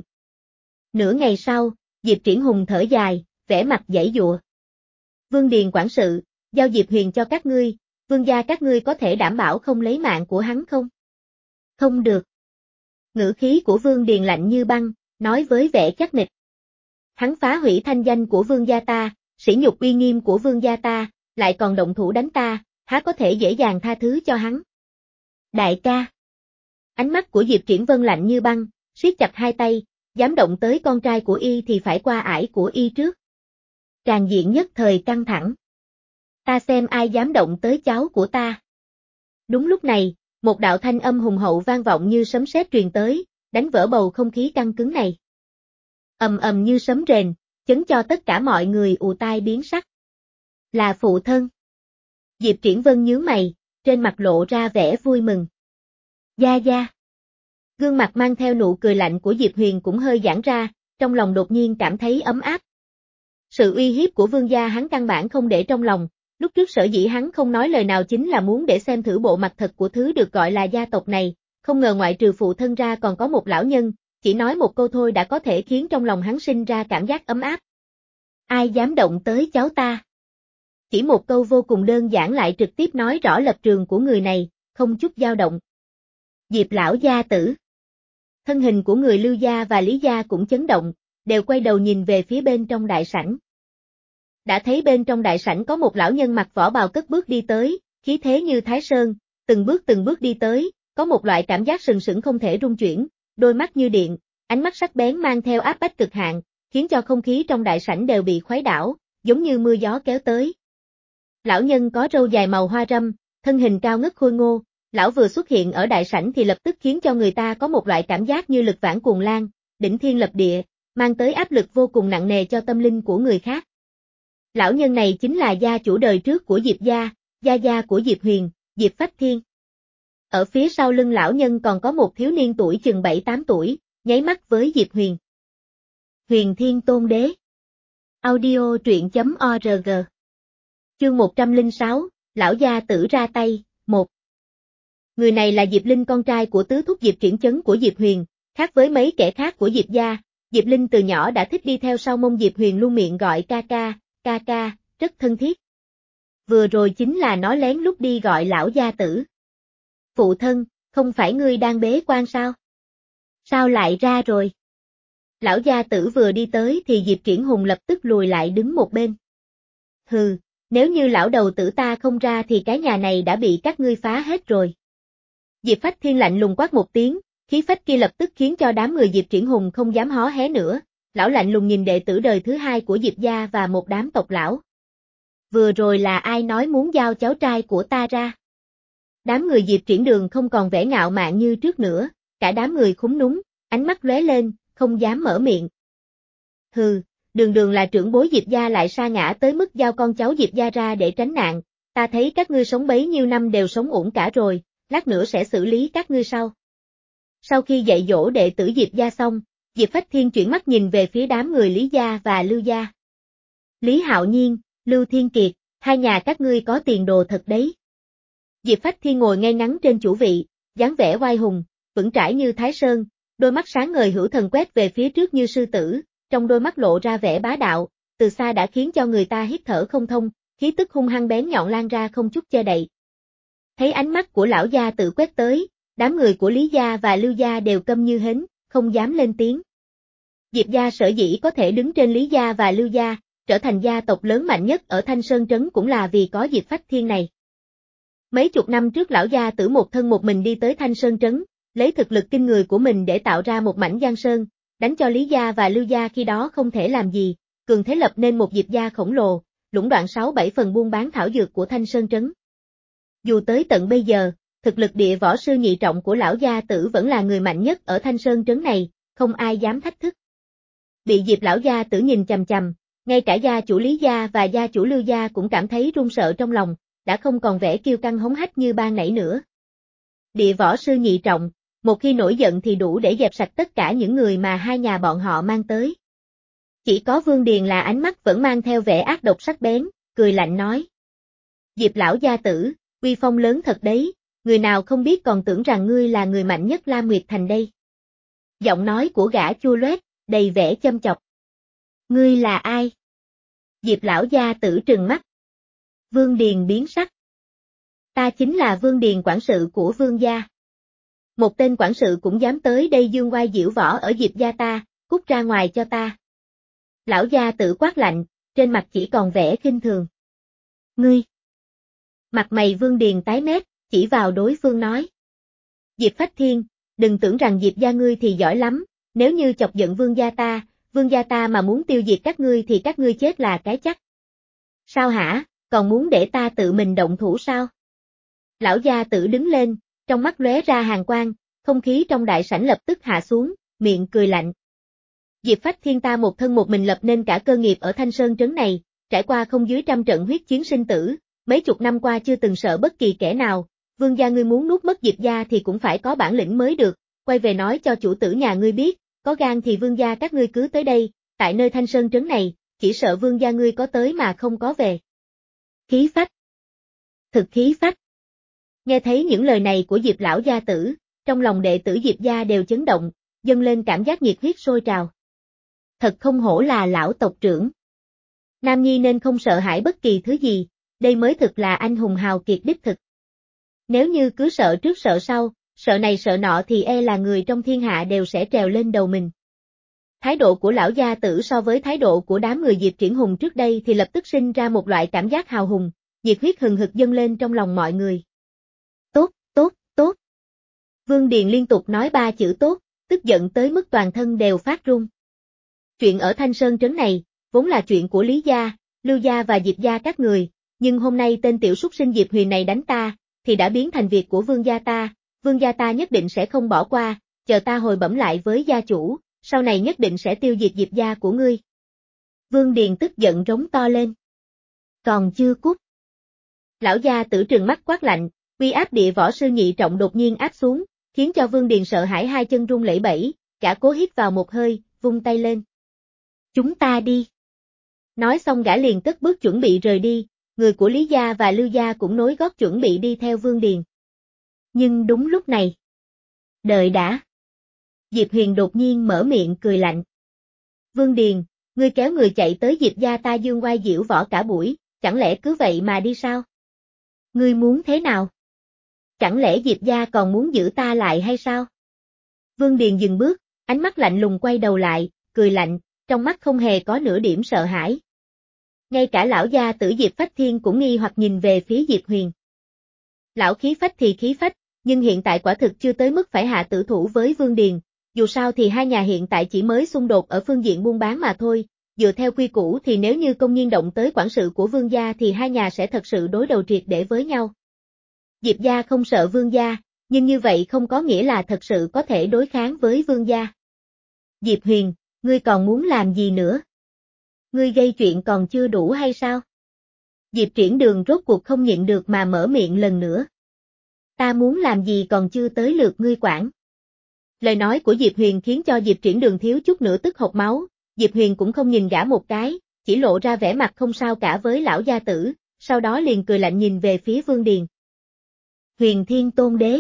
Nửa ngày sau, Diệp Triển Hùng thở dài, vẻ mặt giãy giụa. Vương Điền quản sự, giao Diệp Huyền cho các ngươi, Vương gia các ngươi có thể đảm bảo không lấy mạng của hắn không? Không được. Ngữ khí của Vương Điền lạnh như băng, nói với vẻ chắc nịch. Hắn phá hủy thanh danh của Vương gia ta, sỉ nhục uy nghiêm của Vương gia ta, lại còn động thủ đánh ta, há có thể dễ dàng tha thứ cho hắn. Đại ca. Ánh mắt của Diệp Triển Vân lạnh như băng, siết chặt hai tay, dám động tới con trai của y thì phải qua ải của y trước. Tràn diện nhất thời căng thẳng. Ta xem ai dám động tới cháu của ta. Đúng lúc này, một đạo thanh âm hùng hậu vang vọng như sấm sét truyền tới, đánh vỡ bầu không khí căng cứng này. Ầm ầm như sấm rền, chấn cho tất cả mọi người ù tai biến sắc. Là phụ thân. Diệp Triển Vân nhướng mày, trên mặt lộ ra vẻ vui mừng. Gia Gia. Gương mặt mang theo nụ cười lạnh của Diệp Huyền cũng hơi giãn ra, trong lòng đột nhiên cảm thấy ấm áp. Sự uy hiếp của vương gia hắn căn bản không để trong lòng, lúc trước sở dĩ hắn không nói lời nào chính là muốn để xem thử bộ mặt thật của thứ được gọi là gia tộc này, không ngờ ngoại trừ phụ thân ra còn có một lão nhân, chỉ nói một câu thôi đã có thể khiến trong lòng hắn sinh ra cảm giác ấm áp. Ai dám động tới cháu ta? Chỉ một câu vô cùng đơn giản lại trực tiếp nói rõ lập trường của người này, không chút dao động. Diệp lão gia tử. Thân hình của người Lưu gia và Lý gia cũng chấn động, đều quay đầu nhìn về phía bên trong đại sảnh. Đã thấy bên trong đại sảnh có một lão nhân mặc võ bào cất bước đi tới, khí thế như Thái Sơn, từng bước từng bước đi tới, có một loại cảm giác sừng sững không thể rung chuyển, đôi mắt như điện, ánh mắt sắc bén mang theo áp bách cực hạn, khiến cho không khí trong đại sảnh đều bị khuấy đảo, giống như mưa gió kéo tới. Lão nhân có râu dài màu hoa râm, thân hình cao ngất khôi ngô, lão vừa xuất hiện ở đại sảnh thì lập tức khiến cho người ta có một loại cảm giác như lực vãn cuồng lan, đỉnh thiên lập địa, mang tới áp lực vô cùng nặng nề cho tâm linh của người khác. Lão nhân này chính là gia chủ đời trước của Diệp gia, gia gia của Diệp Huyền, Diệp Phách Thiên. Ở phía sau lưng lão nhân còn có một thiếu niên tuổi chừng bảy tám tuổi, nháy mắt với Diệp Huyền. Huyền Thiên Tôn Đế. Audio truyện chấm org. Chương một trăm lẻ sáu, lão gia tử ra tay, một. Người này là Diệp Linh, con trai của tứ thúc Diệp Triển Chấn của Diệp Huyền, khác với mấy kẻ khác của Diệp gia, Diệp Linh từ nhỏ đã thích đi theo sau mông Diệp Huyền, luôn miệng gọi ca ca, ca ca, rất thân thiết. Vừa rồi chính là nó lén lút đi gọi lão gia tử. Phụ thân, không phải ngươi đang bế quan sao? Sao lại ra rồi? Lão gia tử vừa đi tới thì Diệp Triển Hùng lập tức lùi lại đứng một bên. Hừ, nếu như lão đầu tử ta không ra thì cái nhà này đã bị các ngươi phá hết rồi. Diệp Phách Thiên lạnh lùng quát một tiếng, khí phách kia lập tức khiến cho đám người Diệp Triển Hùng không dám hó hé nữa, lão lạnh lùng nhìn đệ tử đời thứ hai của Diệp gia và một đám tộc lão. Vừa rồi là ai nói muốn giao cháu trai của ta ra? Đám người Diệp Triển Đường không còn vẻ ngạo mạn như trước nữa, cả đám người khúm núm, ánh mắt lóe lên, không dám mở miệng. Hừ, Đường Đường là trưởng bối Diệp gia lại sa ngã tới mức giao con cháu Diệp gia ra để tránh nạn, ta thấy các ngươi sống bấy nhiêu năm đều sống ổn cả rồi, lát nữa sẽ xử lý các ngươi sau. Sau khi dạy dỗ đệ tử Diệp gia xong, Diệp Phách Thiên chuyển mắt nhìn về phía đám người Lý gia và Lưu gia. Lý Hạo Nhiên, Lưu Thiên Kiệt, hai nhà các ngươi có tiền đồ thật đấy. Diệp Phách Thiên ngồi ngay ngắn trên chủ vị, dáng vẻ oai hùng, vững trãi như Thái Sơn, đôi mắt sáng ngời hữu thần quét về phía trước như sư tử, trong đôi mắt lộ ra vẻ bá đạo, từ xa đã khiến cho người ta hít thở không thông, khí tức hung hăng bén nhọn lan ra không chút che đậy. Thấy ánh mắt của lão gia tự quét tới, đám người của Lý gia và Lưu gia đều câm như hến, không dám lên tiếng. Diệp gia sở dĩ có thể đứng trên Lý gia và Lưu gia, trở thành gia tộc lớn mạnh nhất ở Thanh Sơn Trấn cũng là vì có Diệp Phách Thiên này. Mấy chục năm trước lão gia tử một thân một mình đi tới Thanh Sơn Trấn, lấy thực lực kinh người của mình để tạo ra một mảnh giang sơn, đánh cho Lý gia và Lưu gia khi đó không thể làm gì, cường thế lập nên một Diệp gia khổng lồ, lũng đoạn sáu bảy phần buôn bán thảo dược của Thanh Sơn Trấn. Dù tới tận bây giờ, thực lực địa võ sư nhị trọng của lão gia tử vẫn là người mạnh nhất ở Thanh Sơn Trấn này, không ai dám thách thức. Bị Diệp lão gia tử nhìn chằm chằm, ngay cả gia chủ Lý gia và gia chủ Lưu gia cũng cảm thấy run sợ trong lòng, đã không còn vẻ kiêu căng hống hách như ban nãy nữa. Địa võ sư nhị trọng, một khi nổi giận thì đủ để dẹp sạch tất cả những người mà hai nhà bọn họ mang tới. Chỉ có Vương Điền là ánh mắt vẫn mang theo vẻ ác độc sắc bén, cười lạnh nói. Diệp lão gia tử, uy phong lớn thật đấy, người nào không biết còn tưởng rằng ngươi là người mạnh nhất Lam Nguyệt Thành đây. Giọng nói của gã chua loét, đầy vẻ châm chọc. Ngươi là ai? Diệp lão gia tử trừng mắt. Vương Điền biến sắc. Ta chính là Vương Điền, quản sự của Vương gia. Một tên quản sự cũng dám tới đây dương oai diễu võ ở Diệp gia ta, cút ra ngoài cho ta. Lão gia tử quát lạnh, trên mặt chỉ còn vẻ khinh thường. Ngươi! Mặt mày Vương Điền tái mét, chỉ vào đối phương nói. Diệp Phách Thiên, đừng tưởng rằng Diệp gia ngươi thì giỏi lắm, nếu như chọc giận Vương gia ta, Vương gia ta mà muốn tiêu diệt các ngươi thì các ngươi chết là cái chắc. Sao hả, còn muốn để ta tự mình động thủ sao? Lão gia tử đứng lên, trong mắt lóe ra hàn quang, không khí trong đại sảnh lập tức hạ xuống, miệng cười lạnh. Diệp Phách Thiên ta một thân một mình lập nên cả cơ nghiệp ở Thanh Sơn trấn này, trải qua không dưới trăm trận huyết chiến sinh tử, mấy chục năm qua chưa từng sợ bất kỳ kẻ nào, vương gia ngươi muốn nuốt mất Diệp gia thì cũng phải có bản lĩnh mới được, quay về nói cho chủ tử nhà ngươi biết, có gan thì vương gia các ngươi cứ tới đây, tại nơi Thanh Sơn trấn này, chỉ sợ vương gia ngươi có tới mà không có về. Khí phách. Thực khí phách. Nghe thấy những lời này của Diệp lão gia tử, trong lòng đệ tử Diệp gia đều chấn động, dâng lên cảm giác nhiệt huyết sôi trào. Thật không hổ là lão tộc trưởng. Nam nhi nên không sợ hãi bất kỳ thứ gì, đây mới thực là anh hùng hào kiệt đích thực. Nếu như cứ sợ trước sợ sau, sợ này sợ nọ thì e là người trong thiên hạ đều sẽ trèo lên đầu mình. Thái độ của lão gia tử so với thái độ của đám người Diệp Triển Hùng trước đây thì lập tức sinh ra một loại cảm giác hào hùng, nhiệt huyết hừng hực dâng lên trong lòng mọi người. Tốt, tốt, tốt. Vương Điền liên tục nói ba chữ tốt, tức giận tới mức toàn thân đều phát run. Chuyện ở Thanh Sơn trấn này, vốn là chuyện của Lý gia, Lưu gia và Diệp gia các người, nhưng hôm nay tên tiểu súc sinh Diệp Huyền này đánh ta, thì đã biến thành việc của vương gia ta, vương gia ta nhất định sẽ không bỏ qua, chờ ta hồi bẩm lại với gia chủ, sau này nhất định sẽ tiêu diệt Diệp gia của ngươi. Vương Điền tức giận rống to lên. Còn chưa cút. Lão gia tử trừng mắt quát lạnh, uy áp địa võ sư nhị trọng đột nhiên áp xuống, khiến cho Vương Điền sợ hãi hai chân run lẩy bẩy, cả cố hít vào một hơi, vung tay lên. Chúng ta đi. Nói xong gã liền cất bước chuẩn bị rời đi, người của Lý gia và Lưu gia cũng nối gót chuẩn bị đi theo Vương Điền. Nhưng đúng lúc này. Đợi đã. Diệp Huyền đột nhiên mở miệng cười lạnh. Vương Điền, ngươi kéo người chạy tới Diệp gia ta dương oai diễu võ cả buổi, chẳng lẽ cứ vậy mà đi sao? Ngươi muốn thế nào? Chẳng lẽ Diệp gia còn muốn giữ ta lại hay sao? Vương Điền dừng bước, ánh mắt lạnh lùng quay đầu lại, cười lạnh, trong mắt không hề có nửa điểm sợ hãi. Ngay cả lão gia tử Diệp Phách Thiên cũng nghi hoặc nhìn về phía Diệp Huyền. Lão khí phách thì khí phách, nhưng hiện tại quả thực chưa tới mức phải hạ tử thủ với Vương Điền, dù sao thì hai nhà hiện tại chỉ mới xung đột ở phương diện buôn bán mà thôi, dựa theo quy củ thì nếu như công nhiên động tới quản sự của Vương gia thì hai nhà sẽ thật sự đối đầu triệt để với nhau. Diệp gia không sợ Vương gia, nhưng như vậy không có nghĩa là thật sự có thể đối kháng với Vương gia. Diệp Huyền, ngươi còn muốn làm gì nữa? Ngươi gây chuyện còn chưa đủ hay sao? Diệp Triển Đường rốt cuộc không nhịn được mà mở miệng lần nữa. Ta muốn làm gì còn chưa tới lượt ngươi quản. Lời nói của Diệp Huyền khiến cho Diệp Triển Đường thiếu chút nữa tức hộc máu, Diệp Huyền cũng không nhìn gã một cái, chỉ lộ ra vẻ mặt không sao cả với lão gia tử, sau đó liền cười lạnh nhìn về phía Vương Điền. Huyền Thiên Tôn Đế.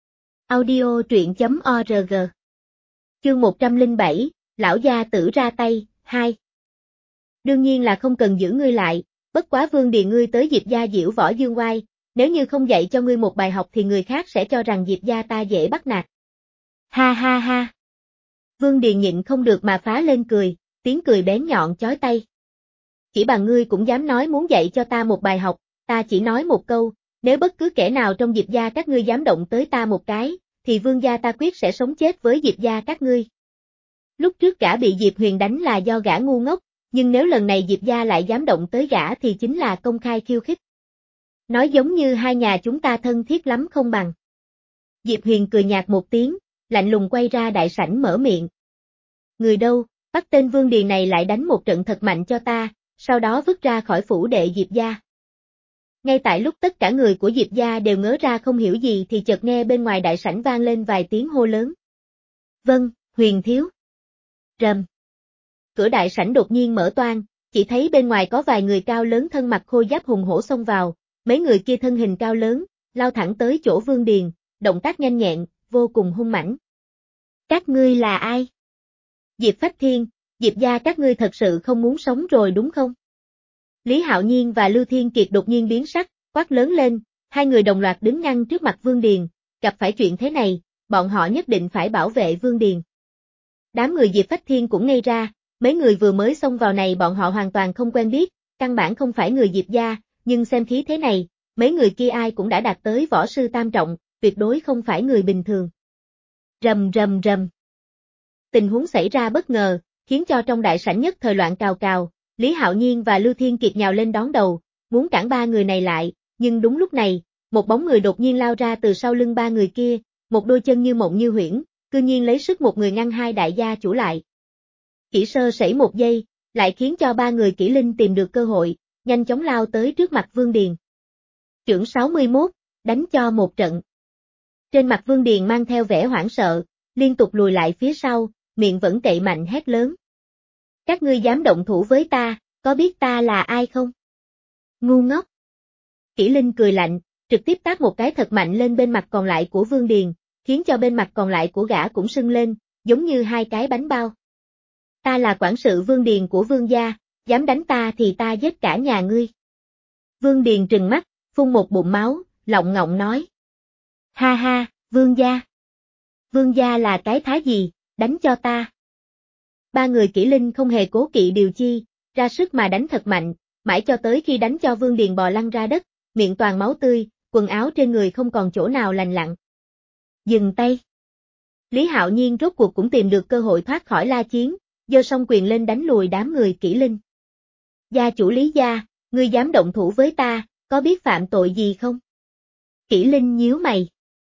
Audio truyện chấm org. Chương một trăm lẻ bảy, lão gia tử ra tay, hai. Đương nhiên là không cần giữ ngươi lại, bất quá Vương Điền ngươi tới Diệp gia diễu võ dương oai, nếu như không dạy cho ngươi một bài học thì người khác sẽ cho rằng Diệp gia ta dễ bắt nạt. Ha ha ha. Vương Điền nhịn không được mà phá lên cười, tiếng cười bén nhọn chói tai. Chỉ bằng ngươi cũng dám nói muốn dạy cho ta một bài học, ta chỉ nói một câu, nếu bất cứ kẻ nào trong Diệp gia các ngươi dám động tới ta một cái, thì Vương gia ta quyết sẽ sống chết với Diệp gia các ngươi. Lúc trước gã bị Diệp Huyền đánh là do gã ngu ngốc, nhưng nếu lần này Diệp gia lại dám động tới gã thì chính là công khai khiêu khích. Nói giống như hai nhà chúng ta thân thiết lắm không bằng. Diệp Huyền cười nhạt một tiếng, lạnh lùng quay ra đại sảnh mở miệng. Người đâu, bắt tên Vương Điền này lại đánh một trận thật mạnh cho ta, sau đó vứt ra khỏi phủ đệ Diệp gia. Ngay tại lúc tất cả người của Diệp gia đều ngớ ra không hiểu gì thì chợt nghe bên ngoài đại sảnh vang lên vài tiếng hô lớn. Vâng, Huyền thiếu. Rầm. Cửa đại sảnh đột nhiên mở toang, chỉ thấy bên ngoài có vài người cao lớn thân mặc khôi giáp hùng hổ xông vào, mấy người kia thân hình cao lớn, lao thẳng tới chỗ Vương Điền, động tác nhanh nhẹn, vô cùng hung mãnh. Các ngươi là ai? Diệp Phách Thiên, Diệp gia các ngươi thật sự không muốn sống rồi đúng không? Lý Hạo Nhiên và Lưu Thiên Kiệt đột nhiên biến sắc, quát lớn lên, hai người đồng loạt đứng ngăn trước mặt Vương Điền, gặp phải chuyện thế này, bọn họ nhất định phải bảo vệ Vương Điền. Đám người Diệp Phách Thiên cũng ngây ra, mấy người vừa mới xông vào này bọn họ hoàn toàn không quen biết, căn bản không phải người Diệp gia, nhưng xem khí thế này, mấy người kia ai cũng đã đạt tới võ sư tam trọng, tuyệt đối không phải người bình thường. Rầm rầm rầm. Tình huống xảy ra bất ngờ, khiến cho trong đại sảnh nhất thời loạn cào cào, Lý Hạo Nhiên và Lưu Thiên Kiệt nhào lên đón đầu, muốn cản ba người này lại, nhưng đúng lúc này, một bóng người đột nhiên lao ra từ sau lưng ba người kia, một đôi chân như mộng như huyễn, cư nhiên lấy sức một người ngăn hai đại gia chủ lại. Chỉ sơ sẩy một giây, lại khiến cho ba người kỹ linh tìm được cơ hội, nhanh chóng lao tới trước mặt Vương Điền. Chưởng sáu mươi mốt, đánh cho một trận. Trên mặt Vương Điền mang theo vẻ hoảng sợ, liên tục lùi lại phía sau, miệng vẫn cậy mạnh hét lớn. Các ngươi dám động thủ với ta, có biết ta là ai không? Ngu ngốc. Kỷ Linh cười lạnh, trực tiếp tát một cái thật mạnh lên bên mặt còn lại của Vương Điền, khiến cho bên mặt còn lại của gã cũng sưng lên, giống như hai cái bánh bao. Ta là quản sự Vương Điền của Vương gia, dám đánh ta thì ta giết cả nhà ngươi. Vương Điền trừng mắt, phun một bụng máu, lọng ngọng nói. Ha ha, Vương gia. Vương gia là cái thá gì, đánh cho ta. Ba người Kỷ Linh không hề cố kỵ điều chi, ra sức mà đánh thật mạnh, mãi cho tới khi đánh cho Vương Điền bò lăn ra đất, miệng toàn máu tươi, quần áo trên người không còn chỗ nào lành lặn. Dừng tay. Lý Hạo Nhiên rốt cuộc cũng tìm được cơ hội thoát khỏi la chiến, giơ song quyền lên đánh lùi đám người Kỷ Linh. Gia chủ Lý gia, ngươi dám động thủ với ta, có biết phạm tội gì không? Kỷ Linh nhíu mày.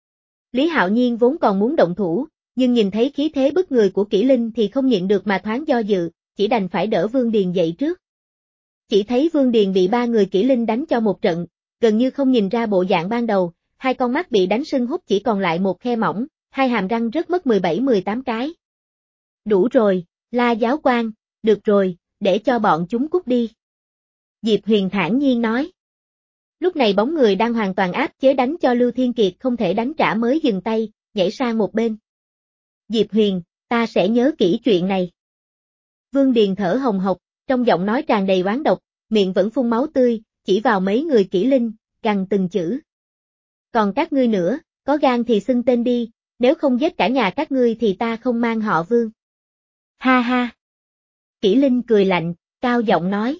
Lý Hạo Nhiên vốn còn muốn động thủ, nhưng nhìn thấy khí thế bức người của Kỷ Linh thì không nhịn được mà thoáng do dự, chỉ đành phải đỡ Vương Điền dậy trước. Chỉ thấy Vương Điền bị ba người Kỷ Linh đánh cho một trận, gần như không nhìn ra bộ dạng ban đầu, hai con mắt bị đánh sưng húp chỉ còn lại một khe mỏng, hai hàm răng rớt mất mười bảy mười tám cái. Đủ rồi, La giáo quan, được rồi, để cho bọn chúng cút đi. Diệp Huyền thản nhiên nói. Lúc này bóng người đang hoàn toàn áp chế đánh cho Lưu Thiên Kiệt không thể đánh trả mới dừng tay, nhảy sang một bên. Diệp Huyền, ta sẽ nhớ kỹ chuyện này. Vương Điền thở hồng hộc, trong giọng nói tràn đầy oán độc, miệng vẫn phun máu tươi, chỉ vào mấy người Kỷ Linh, gằn từng chữ. Còn các ngươi nữa, có gan thì xưng tên đi, nếu không giết cả nhà các ngươi thì ta không mang họ Vương. Ha ha. Kỷ Linh cười lạnh, cao giọng nói.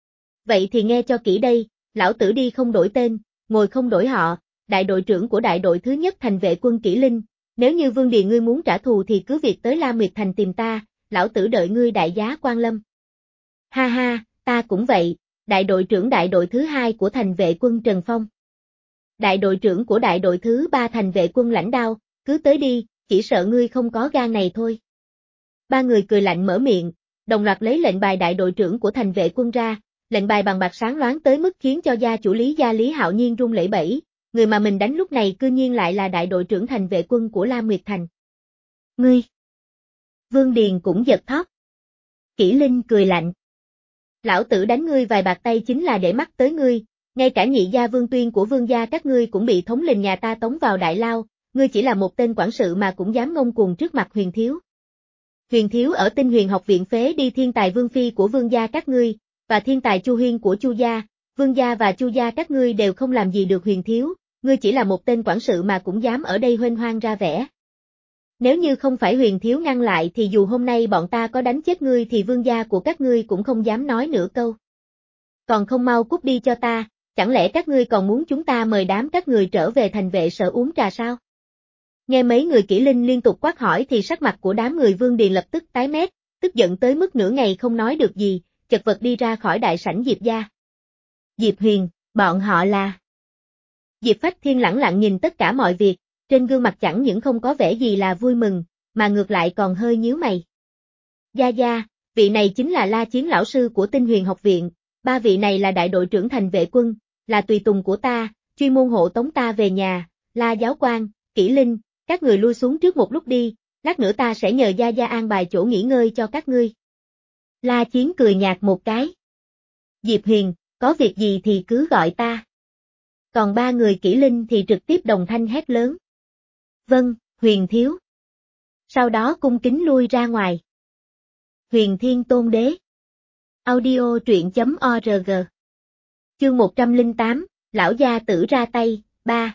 Vậy thì nghe cho kỹ đây, lão tử đi không đổi tên, ngồi không đổi họ, đại đội trưởng của đại đội thứ nhất thành vệ quân Kỷ Linh, nếu như Vương Điền ngươi muốn trả thù thì cứ việc tới La Nguyệt Thành tìm ta, lão tử đợi ngươi đại giá quan lâm. Ha ha, ta cũng vậy, đại đội trưởng đại đội thứ hai của thành vệ quân Trần Phong. Đại đội trưởng của đại đội thứ ba thành vệ quân Lãnh Đao, cứ tới đi, chỉ sợ ngươi không có gan này thôi. Ba người cười lạnh mở miệng, đồng loạt lấy lệnh bài đại đội trưởng của thành vệ quân ra, lệnh bài bằng bạc sáng loáng tới mức khiến cho gia chủ Lý gia Lý Hạo Nhiên run lẩy bẩy, người mà mình đánh lúc này cư nhiên lại là đại đội trưởng thành vệ quân của Lam Nguyệt Thành. Ngươi! Vương Điền cũng giật thót. Kỷ Linh cười lạnh. Lão tử đánh ngươi vài bạc tay chính là để mắt tới ngươi, ngay cả nhị gia Vương Tuyên của Vương gia các ngươi cũng bị thống lĩnh nhà ta tống vào đại lao, ngươi chỉ là một tên quản sự mà cũng dám ngông cuồng trước mặt Huyền thiếu. Huyền thiếu ở Tinh Huyền học viện phế đi thiên tài Vương phi của Vương gia các ngươi, và thiên tài Chu Huyên của Chu gia, Vương gia và Chu gia các ngươi đều không làm gì được Huyền thiếu, ngươi chỉ là một tên quản sự mà cũng dám ở đây huênh hoang ra vẻ. Nếu như không phải Huyền thiếu ngăn lại thì dù hôm nay bọn ta có đánh chết ngươi thì Vương gia của các ngươi cũng không dám nói nửa câu. Còn không mau cút đi cho ta, chẳng lẽ các ngươi còn muốn chúng ta mời đám các người trở về thành vệ sở uống trà sao? Nghe mấy người Kỷ Linh liên tục quát hỏi thì sắc mặt của đám người Vương Điền lập tức tái mét, tức giận tới mức nửa ngày không nói được gì, chật vật đi ra khỏi đại sảnh Diệp gia. Diệp Huyền, bọn họ là... Diệp Phách Thiên lẳng lặng nhìn tất cả mọi việc, trên gương mặt chẳng những không có vẻ gì là vui mừng, mà ngược lại còn hơi nhíu mày. Gia Gia, vị này chính là La Chiến lão sư của Tinh Huyền học viện, ba vị này là đại đội trưởng thành vệ quân, là tùy tùng của ta, chuyên môn hộ tống ta về nhà, La giáo quan, Kỷ Linh, các người lui xuống trước một lúc đi, lát nữa ta sẽ nhờ Gia Gia an bài chỗ nghỉ ngơi cho các ngươi. La Chiến cười nhạt một cái. Diệp Huyền, có việc gì thì cứ gọi ta. Còn ba người Kỷ Linh thì trực tiếp đồng thanh hét lớn. Vâng, Huyền thiếu. Sau đó cung kính lui ra ngoài. Huyền Thiên Tôn Đế. Audio truyện chấm org. Chương một trăm lẻ tám, lão gia tử ra tay, ba.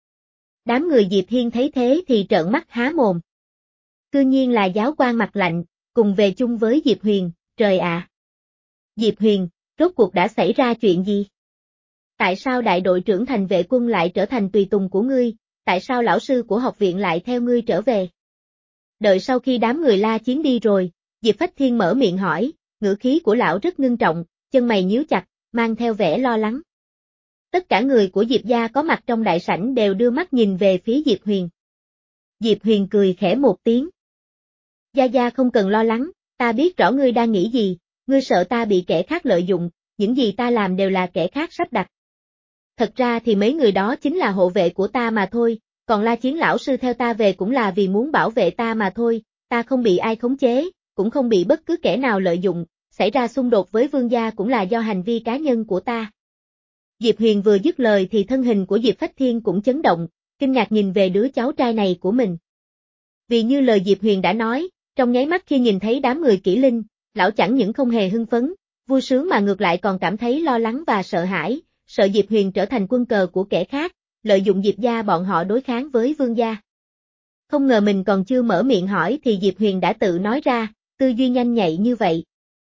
Đám người Diệp Hiên thấy thế thì trợn mắt há mồm. Cư nhiên là giáo quan mặt lạnh, cùng về chung với Diệp Huyền, trời ạ. À. Diệp Huyền, rốt cuộc đã xảy ra chuyện gì? Tại sao đại đội trưởng thành vệ quân lại trở thành tùy tùng của ngươi, tại sao lão sư của học viện lại theo ngươi trở về? Đợi sau khi đám người La Chiến đi rồi, Diệp Phách Thiên mở miệng hỏi, ngữ khí của lão rất ngưng trọng, chân mày nhíu chặt, mang theo vẻ lo lắng. Tất cả người của Diệp gia có mặt trong đại sảnh đều đưa mắt nhìn về phía Diệp Huyền. Diệp Huyền cười khẽ một tiếng. Gia Gia không cần lo lắng, Ta biết rõ ngươi đang nghĩ gì, ngươi sợ ta bị kẻ khác lợi dụng, những gì ta làm đều là kẻ khác sắp đặt. Thật ra thì mấy người đó chính là hộ vệ của ta mà thôi, còn La Chiến lão sư theo ta về cũng là vì muốn bảo vệ ta mà thôi, ta không bị ai khống chế, cũng không bị bất cứ kẻ nào lợi dụng, xảy ra xung đột với Vương gia cũng là do hành vi cá nhân của ta. Diệp Huyền vừa dứt lời thì thân hình của Diệp Phách Thiên cũng chấn động, kinh ngạc nhìn về đứa cháu trai này của mình. Vì như lời Diệp Huyền đã nói, trong nháy mắt khi nhìn thấy đám người Kỷ Linh, lão chẳng những không hề hưng phấn, vui sướng mà ngược lại còn cảm thấy lo lắng và sợ hãi, sợ Diệp Huyền trở thành quân cờ của kẻ khác, lợi dụng Diệp gia bọn họ đối kháng với Vương gia. Không ngờ mình còn chưa mở miệng hỏi thì Diệp Huyền đã tự nói ra, tư duy nhanh nhạy như vậy.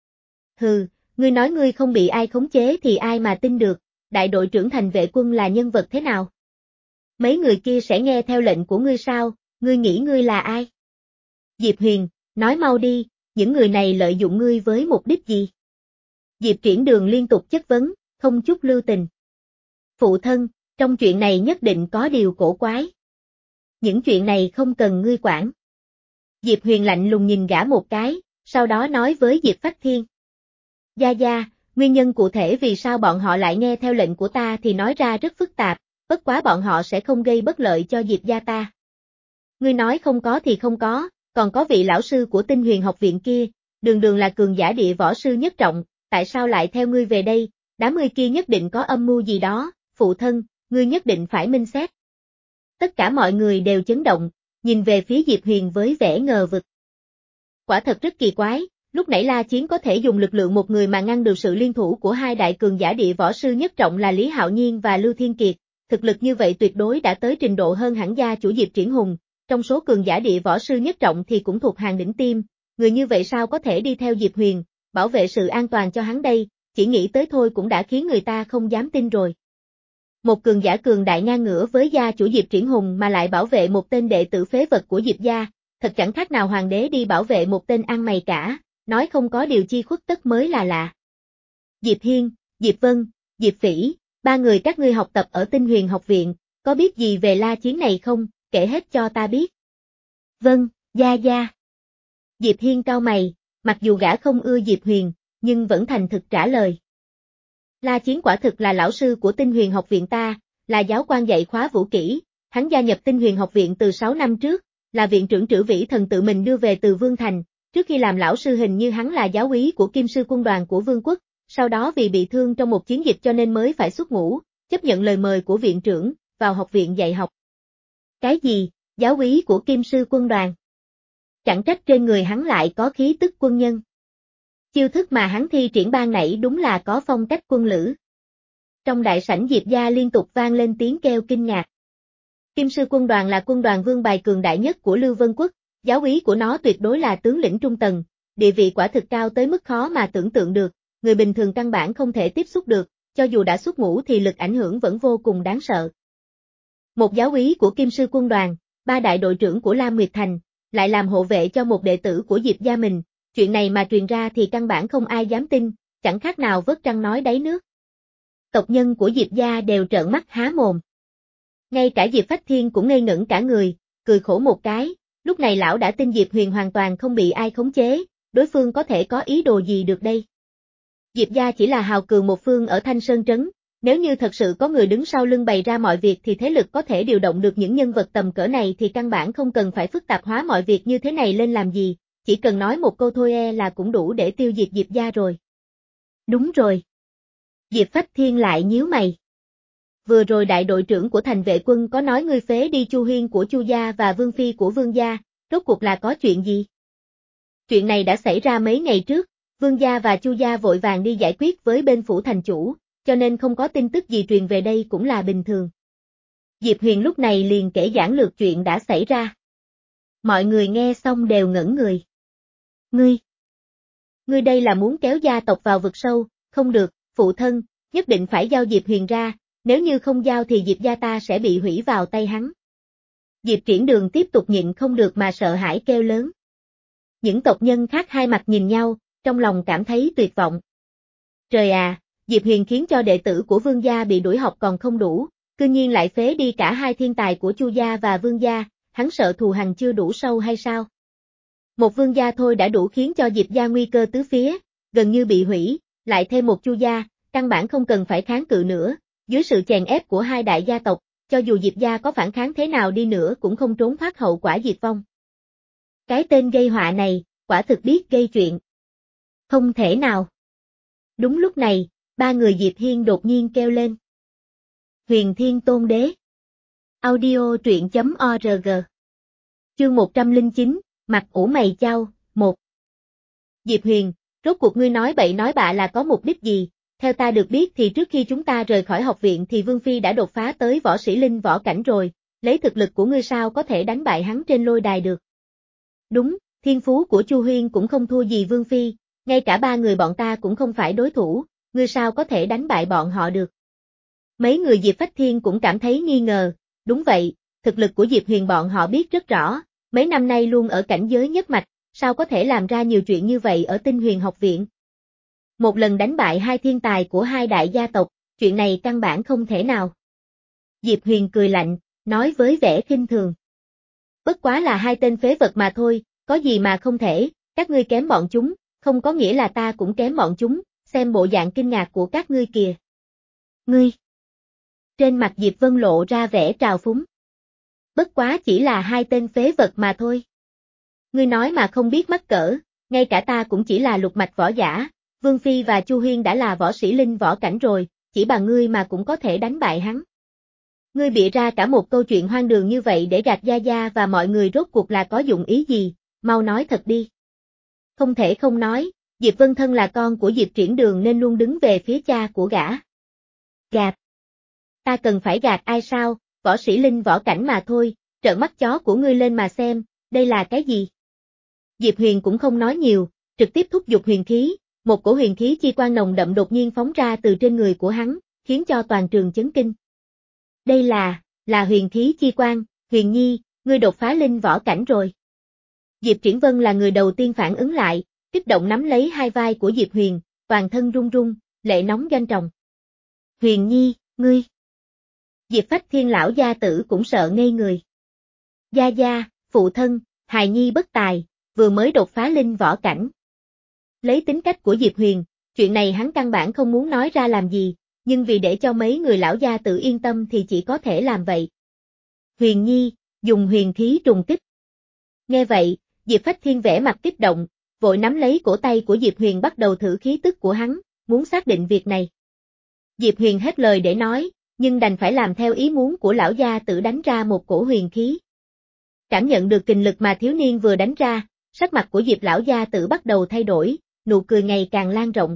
Hừ, ngươi nói ngươi không bị ai khống chế thì ai mà tin được, đại đội trưởng thành vệ quân là nhân vật thế nào? Mấy người kia sẽ nghe theo lệnh của ngươi sao, ngươi nghĩ ngươi là ai? Diệp Huyền, nói mau đi, những người này lợi dụng ngươi với mục đích gì? Diệp Triển Đường liên tục chất vấn, không chút lưu tình. Phụ thân, trong chuyện này nhất định có điều cổ quái. Những chuyện này không cần ngươi quản. Diệp Huyền lạnh lùng nhìn gã một cái, sau đó nói với Diệp Phách Thiên. Gia Gia, nguyên nhân cụ thể vì sao bọn họ lại nghe theo lệnh của ta thì nói ra rất phức tạp, bất quá bọn họ sẽ không gây bất lợi cho Diệp gia ta. Ngươi nói không có thì không có, còn có vị lão sư của Tinh Huyền học viện kia, đường đường là cường giả địa võ sư nhất trọng, tại sao lại theo ngươi về đây, đám ngươi kia nhất định có âm mưu gì đó, phụ thân, ngươi nhất định phải minh xét. Tất cả mọi người đều chấn động, nhìn về phía Diệp Huyền với vẻ ngờ vực. Quả thật rất kỳ quái, lúc nãy La Chiến có thể dùng lực lượng một người mà ngăn được sự liên thủ của hai đại cường giả địa võ sư nhất trọng là Lý Hạo Nhiên và Lưu Thiên Kiệt, thực lực như vậy tuyệt đối đã tới trình độ hơn hẳn gia chủ Diệp Triển Hùng, trong số cường giả địa võ sư nhất trọng thì cũng thuộc hàng đỉnh tiêm, người như vậy sao có thể đi theo Diệp Huyền, bảo vệ sự an toàn cho hắn đây, chỉ nghĩ tới thôi cũng đã khiến người ta không dám tin rồi. Một cường giả cường đại ngang ngửa với gia chủ Diệp Triển Hùng mà lại bảo vệ một tên đệ tử phế vật của Diệp gia, thật chẳng khác nào hoàng đế đi bảo vệ một tên ăn mày cả, nói không có điều chi khuất tất mới là lạ. Diệp Hiên, Diệp Vân, Diệp Phỉ, ba người các ngươi học tập ở Tinh Huyền học viện, có biết gì về La Chiến này không, kể hết cho ta biết. Vâng, gia gia. Diệp Hiên cau mày, mặc dù gã không ưa Diệp Huyền, nhưng vẫn thành thực trả lời. La Chiến quả thực là lão sư của Tinh Huyền học viện ta, là giáo quan dạy khóa vũ kỹ, hắn gia nhập Tinh Huyền học viện từ sáu năm trước, là viện trưởng Trử Vĩ Thần tự mình đưa về từ Vương Thành, trước khi làm lão sư hình như hắn là giáo úy của Kim sư quân đoàn của Vương quốc, sau đó vì bị thương trong một chiến dịch cho nên mới phải xuất ngũ, chấp nhận lời mời của viện trưởng, vào học viện dạy học. Cái gì, giáo úy của Kim sư quân đoàn? Chẳng trách trên người hắn lại có khí tức quân nhân. Chiêu thức mà hắn thi triển ban nãy đúng là có phong cách quân lữ. Trong đại sảnh Diệp gia liên tục vang lên tiếng kêu kinh ngạc. Kim sư quân đoàn là quân đoàn vương bài cường đại nhất của Lưu Vân Quốc, giáo úy của nó tuyệt đối là tướng lĩnh trung tầng, địa vị quả thực cao tới mức khó mà tưởng tượng được, người bình thường căn bản không thể tiếp xúc được, cho dù đã xuất ngũ thì lực ảnh hưởng vẫn vô cùng đáng sợ. Một giáo úy của Kim sư quân đoàn, ba đại đội trưởng của Lam Nguyệt Thành, lại làm hộ vệ cho một đệ tử của Diệp gia mình, chuyện này mà truyền ra thì căn bản không ai dám tin, chẳng khác nào vớt trăng nói đáy nước. Tộc nhân của Diệp gia đều trợn mắt há mồm. Ngay cả Diệp Phách Thiên cũng ngây ngẩn cả người, cười khổ một cái, lúc này lão đã tin Diệp Huyền hoàn toàn không bị ai khống chế, đối phương có thể có ý đồ gì được đây. Diệp gia chỉ là hào cường một phương ở Thanh Sơn Trấn, nếu như thật sự có người đứng sau lưng bày ra mọi việc thì thế lực có thể điều động được những nhân vật tầm cỡ này thì căn bản không cần phải phức tạp hóa mọi việc như thế này lên làm gì, chỉ cần nói một câu thôi e là cũng đủ để tiêu diệt Diệp gia rồi. Đúng rồi. Diệp Phách Thiên lại nhíu mày. Vừa rồi đại đội trưởng của thành vệ quân có nói ngươi phế đi Chu Huyên của Chu gia và Vương Phi của Vương gia, rốt cuộc là có chuyện gì? Chuyện này đã xảy ra mấy ngày trước, Vương gia và Chu gia vội vàng đi giải quyết với bên phủ thành chủ, cho nên không có tin tức gì truyền về đây cũng là bình thường. Diệp Huyền lúc này liền kể giảng lược chuyện đã xảy ra. Mọi người nghe xong đều ngẩn người. Ngươi! Ngươi đây là muốn kéo gia tộc vào vực sâu, không được, phụ thân, nhất định phải giao Diệp Huyền ra, nếu như không giao thì Diệp gia ta sẽ bị hủy vào tay hắn. Diệp Triển Đường tiếp tục nhịn không được mà sợ hãi kêu lớn. Những tộc nhân khác hai mặt nhìn nhau, trong lòng cảm thấy tuyệt vọng. Trời à, Diệp Huyền khiến cho đệ tử của Vương gia bị đuổi học còn không đủ, cư nhiên lại phế đi cả hai thiên tài của Chu gia và Vương gia, hắn sợ thù hằn chưa đủ sâu hay sao? Một vương gia thôi đã đủ khiến cho Diệp gia nguy cơ tứ phía, gần như bị hủy, lại thêm một Chu gia, căn bản không cần phải kháng cự nữa, dưới sự chèn ép của hai đại gia tộc, cho dù Diệp gia có phản kháng thế nào đi nữa cũng không trốn thoát hậu quả diệt vong. Cái tên gây họa này, quả thực biết gây chuyện. Không thể nào. Đúng lúc này, ba người Diệp Hiên đột nhiên kêu lên. Huyền Thiên Tôn Đế. Audio truyện chấm org. Chương một trăm lẻ chín, mặt ủ mày chau, một. Diệp Huyền, rốt cuộc ngươi nói bậy nói bạ là có mục đích gì? Theo ta được biết thì trước khi chúng ta rời khỏi học viện thì Vương Phi đã đột phá tới võ sĩ linh võ cảnh rồi, lấy thực lực của ngươi sao có thể đánh bại hắn trên lôi đài được? Đúng, thiên phú của Chu Huyên cũng không thua gì Vương Phi, ngay cả ba người bọn ta cũng không phải đối thủ, ngươi sao có thể đánh bại bọn họ được? Mấy người Diệp Phách Thiên cũng cảm thấy nghi ngờ, đúng vậy, thực lực của Diệp Huyền bọn họ biết rất rõ, mấy năm nay luôn ở cảnh giới nhất mạch, sao có thể làm ra nhiều chuyện như vậy ở Tinh Huyền học viện? Một lần đánh bại hai thiên tài của hai đại gia tộc, chuyện này căn bản không thể nào. Diệp Huyền cười lạnh, nói với vẻ khinh thường. Bất quá là hai tên phế vật mà thôi, có gì mà không thể, các ngươi kém bọn chúng, không có nghĩa là ta cũng kém bọn chúng, xem bộ dạng kinh ngạc của các ngươi kìa. Ngươi! Trên mặt Diệp Vân lộ ra vẻ trào phúng. Bất quá chỉ là hai tên phế vật mà thôi. Ngươi nói mà không biết mắc cỡ, ngay cả ta cũng chỉ là lục mạch võ giả, Vương Phi và Chu Huyên đã là võ sĩ linh võ cảnh rồi, chỉ bằng ngươi mà cũng có thể đánh bại hắn. Ngươi bịa ra cả một câu chuyện hoang đường như vậy để gạt Gia Gia và mọi người rốt cuộc là có dụng ý gì, mau nói thật đi. Không thể không nói, Diệp Vân thân là con của Diệp Triển Đường nên luôn đứng về phía cha của gã. Gạt. Ta cần phải gạt ai sao, võ sĩ linh võ cảnh mà thôi, trợn mắt chó của ngươi lên mà xem, đây là cái gì? Diệp Huyền cũng không nói nhiều, trực tiếp thúc giục huyền khí, một cổ huyền khí chi quang nồng đậm đột nhiên phóng ra từ trên người của hắn, khiến cho toàn trường chấn kinh. Đây là, là huyền khí chi quang, Huyền Nhi, ngươi đột phá linh võ cảnh rồi. Diệp Triển Vân là người đầu tiên phản ứng lại, kích động nắm lấy hai vai của Diệp Huyền, toàn thân run run, lệ nóng doanh tròng. Huyền Nhi, ngươi. Diệp Phách Thiên lão gia tử cũng sợ ngây người. Gia Gia, phụ thân, hài nhi bất tài, vừa mới đột phá linh võ cảnh. Lấy tính cách của Diệp Huyền, chuyện này hắn căn bản không muốn nói ra làm gì, nhưng vì để cho mấy người lão gia tử yên tâm thì chỉ có thể làm vậy. Huyền Nhi, dùng huyền khí trùng kích. Nghe vậy, Diệp Phách Thiên vẻ mặt kích động, vội nắm lấy cổ tay của Diệp Huyền bắt đầu thử khí tức của hắn, muốn xác định việc này. Diệp Huyền hết lời để nói, nhưng đành phải làm theo ý muốn của lão gia tử đánh ra một cổ huyền khí. Cảm nhận được kình lực mà thiếu niên vừa đánh ra, sắc mặt của Diệp lão gia tử bắt đầu thay đổi, nụ cười ngày càng lan rộng.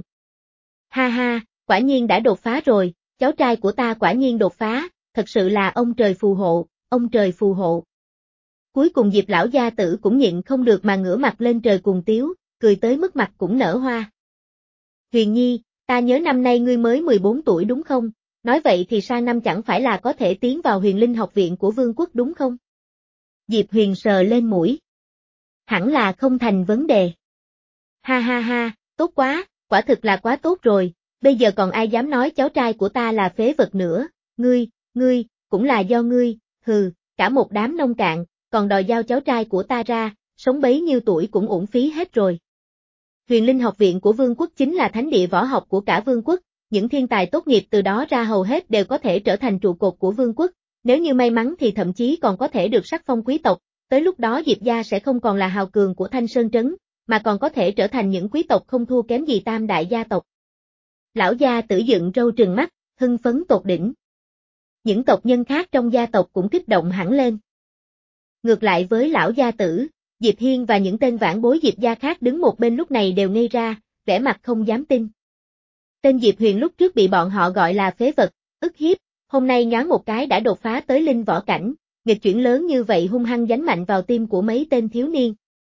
Ha ha, quả nhiên đã đột phá rồi, cháu trai của ta quả nhiên đột phá, thật sự là ông trời phù hộ, ông trời phù hộ. Cuối cùng Diệp lão gia tử cũng nhịn không được mà ngửa mặt lên trời cuồng tiếu, cười tới mức mặt cũng nở hoa. Huyền Nhi, ta nhớ năm nay ngươi mới mười bốn tuổi đúng không? Nói vậy thì sang năm chẳng phải là có thể tiến vào Huyền Linh học viện của Vương quốc đúng không? Diệp Huyền sờ lên mũi. Hẳn là không thành vấn đề. Ha ha ha, tốt quá, quả thực là quá tốt rồi, bây giờ còn ai dám nói cháu trai của ta là phế vật nữa, ngươi, ngươi, cũng là do ngươi, hừ, cả một đám nông cạn, còn đòi giao cháu trai của ta ra, sống bấy nhiêu tuổi cũng uổng phí hết rồi. Huyền Linh học viện của Vương quốc chính là thánh địa võ học của cả Vương quốc, những thiên tài tốt nghiệp từ đó ra hầu hết đều có thể trở thành trụ cột của Vương quốc, nếu như may mắn thì thậm chí còn có thể được sắc phong quý tộc, tới lúc đó Diệp gia sẽ không còn là hào cường của Thanh Sơn Trấn, mà còn có thể trở thành những quý tộc không thua kém gì tam đại gia tộc. Lão gia tử dựng râu trừng mắt, hưng phấn tột đỉnh. Những tộc nhân khác trong gia tộc cũng kích động hẳn lên. Ngược lại với lão gia tử, Diệp Hiên và những tên vãn bối Diệp gia khác đứng một bên lúc này đều ngây ra, vẻ mặt không dám tin. Tên Diệp Huyền lúc trước bị bọn họ gọi là phế vật, ức hiếp, hôm nay nhoáng một cái đã đột phá tới linh võ cảnh, nghịch chuyển lớn như vậy hung hăng đánh mạnh vào tim của mấy tên thiếu niên.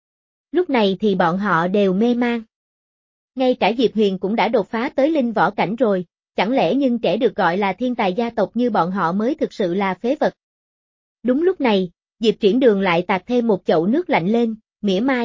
Lúc này thì bọn họ đều mê man. Ngay cả Diệp Huyền cũng đã đột phá tới linh võ cảnh rồi, chẳng lẽ nhưng kẻ được gọi là thiên tài gia tộc như bọn họ mới thực sự là phế vật. Đúng lúc này, Diệp Triển Đường lại tạt thêm một chậu nước lạnh lên, mỉa mai.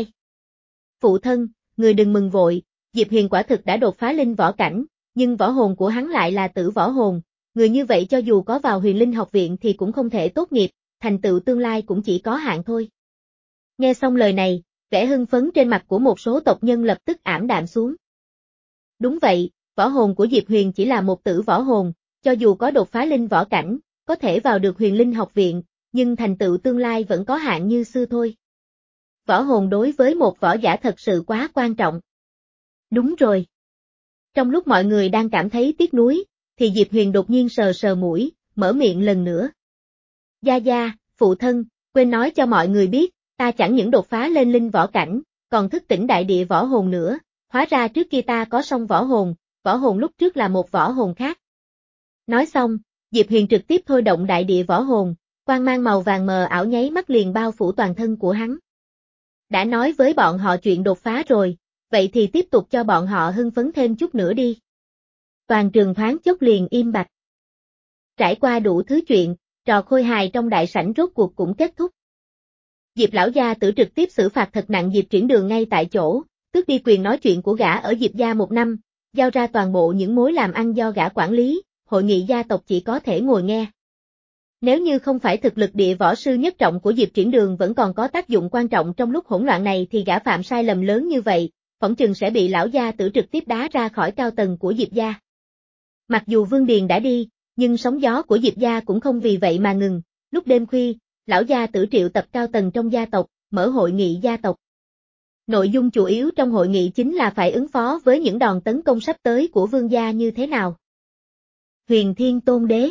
Phụ thân, người đừng mừng vội, Diệp Huyền quả thực đã đột phá linh võ cảnh, nhưng võ hồn của hắn lại là tử võ hồn, người như vậy cho dù có vào Huyền Linh học viện thì cũng không thể tốt nghiệp, thành tựu tương lai cũng chỉ có hạn thôi. Nghe xong lời này, vẻ hưng phấn trên mặt của một số tộc nhân lập tức ảm đạm xuống. Đúng vậy, võ hồn của Diệp Huyền chỉ là một tử võ hồn, cho dù có đột phá linh võ cảnh, có thể vào được Huyền Linh học viện, nhưng thành tựu tương lai vẫn có hạn như xưa thôi. Võ hồn đối với một võ giả thật sự quá quan trọng. Đúng rồi. Trong lúc mọi người đang cảm thấy tiếc nuối, thì Diệp Huyền đột nhiên sờ sờ mũi, mở miệng lần nữa. Gia Gia, phụ thân, quên nói cho mọi người biết, ta chẳng những đột phá lên linh võ cảnh, còn thức tỉnh đại địa võ hồn nữa, hóa ra trước kia ta có song võ hồn, võ hồn lúc trước là một võ hồn khác. Nói xong, Diệp Huyền trực tiếp thôi động đại địa võ hồn, quang mang màu vàng mờ ảo nháy mắt liền bao phủ toàn thân của hắn. Đã nói với bọn họ chuyện đột phá rồi, vậy thì tiếp tục cho bọn họ hưng phấn thêm chút nữa đi. Toàn trường thoáng chốc liền im bặt. Trải qua đủ thứ chuyện, trò khôi hài trong đại sảnh rốt cuộc cũng kết thúc. Diệp lão gia tử trực tiếp xử phạt thật nặng Diệp Triển Đường ngay tại chỗ, tước đi quyền nói chuyện của gã ở Diệp gia một năm, giao ra toàn bộ những mối làm ăn do gã quản lý, hội nghị gia tộc chỉ có thể ngồi nghe. Nếu như không phải thực lực địa võ sư nhất trọng của Diệp Triển Đường vẫn còn có tác dụng quan trọng trong lúc hỗn loạn này thì gã phạm sai lầm lớn như vậy, phỏng chừng sẽ bị lão gia tử trực tiếp đá ra khỏi cao tầng của Diệp gia. Mặc dù Vương Điền đã đi, nhưng sóng gió của Diệp gia cũng không vì vậy mà ngừng, lúc đêm khuya, lão gia tử triệu tập cao tầng trong gia tộc, mở hội nghị gia tộc. Nội dung chủ yếu trong hội nghị chính là phải ứng phó với những đòn tấn công sắp tới của Vương gia như thế nào. Huyền Thiên Tôn Đế.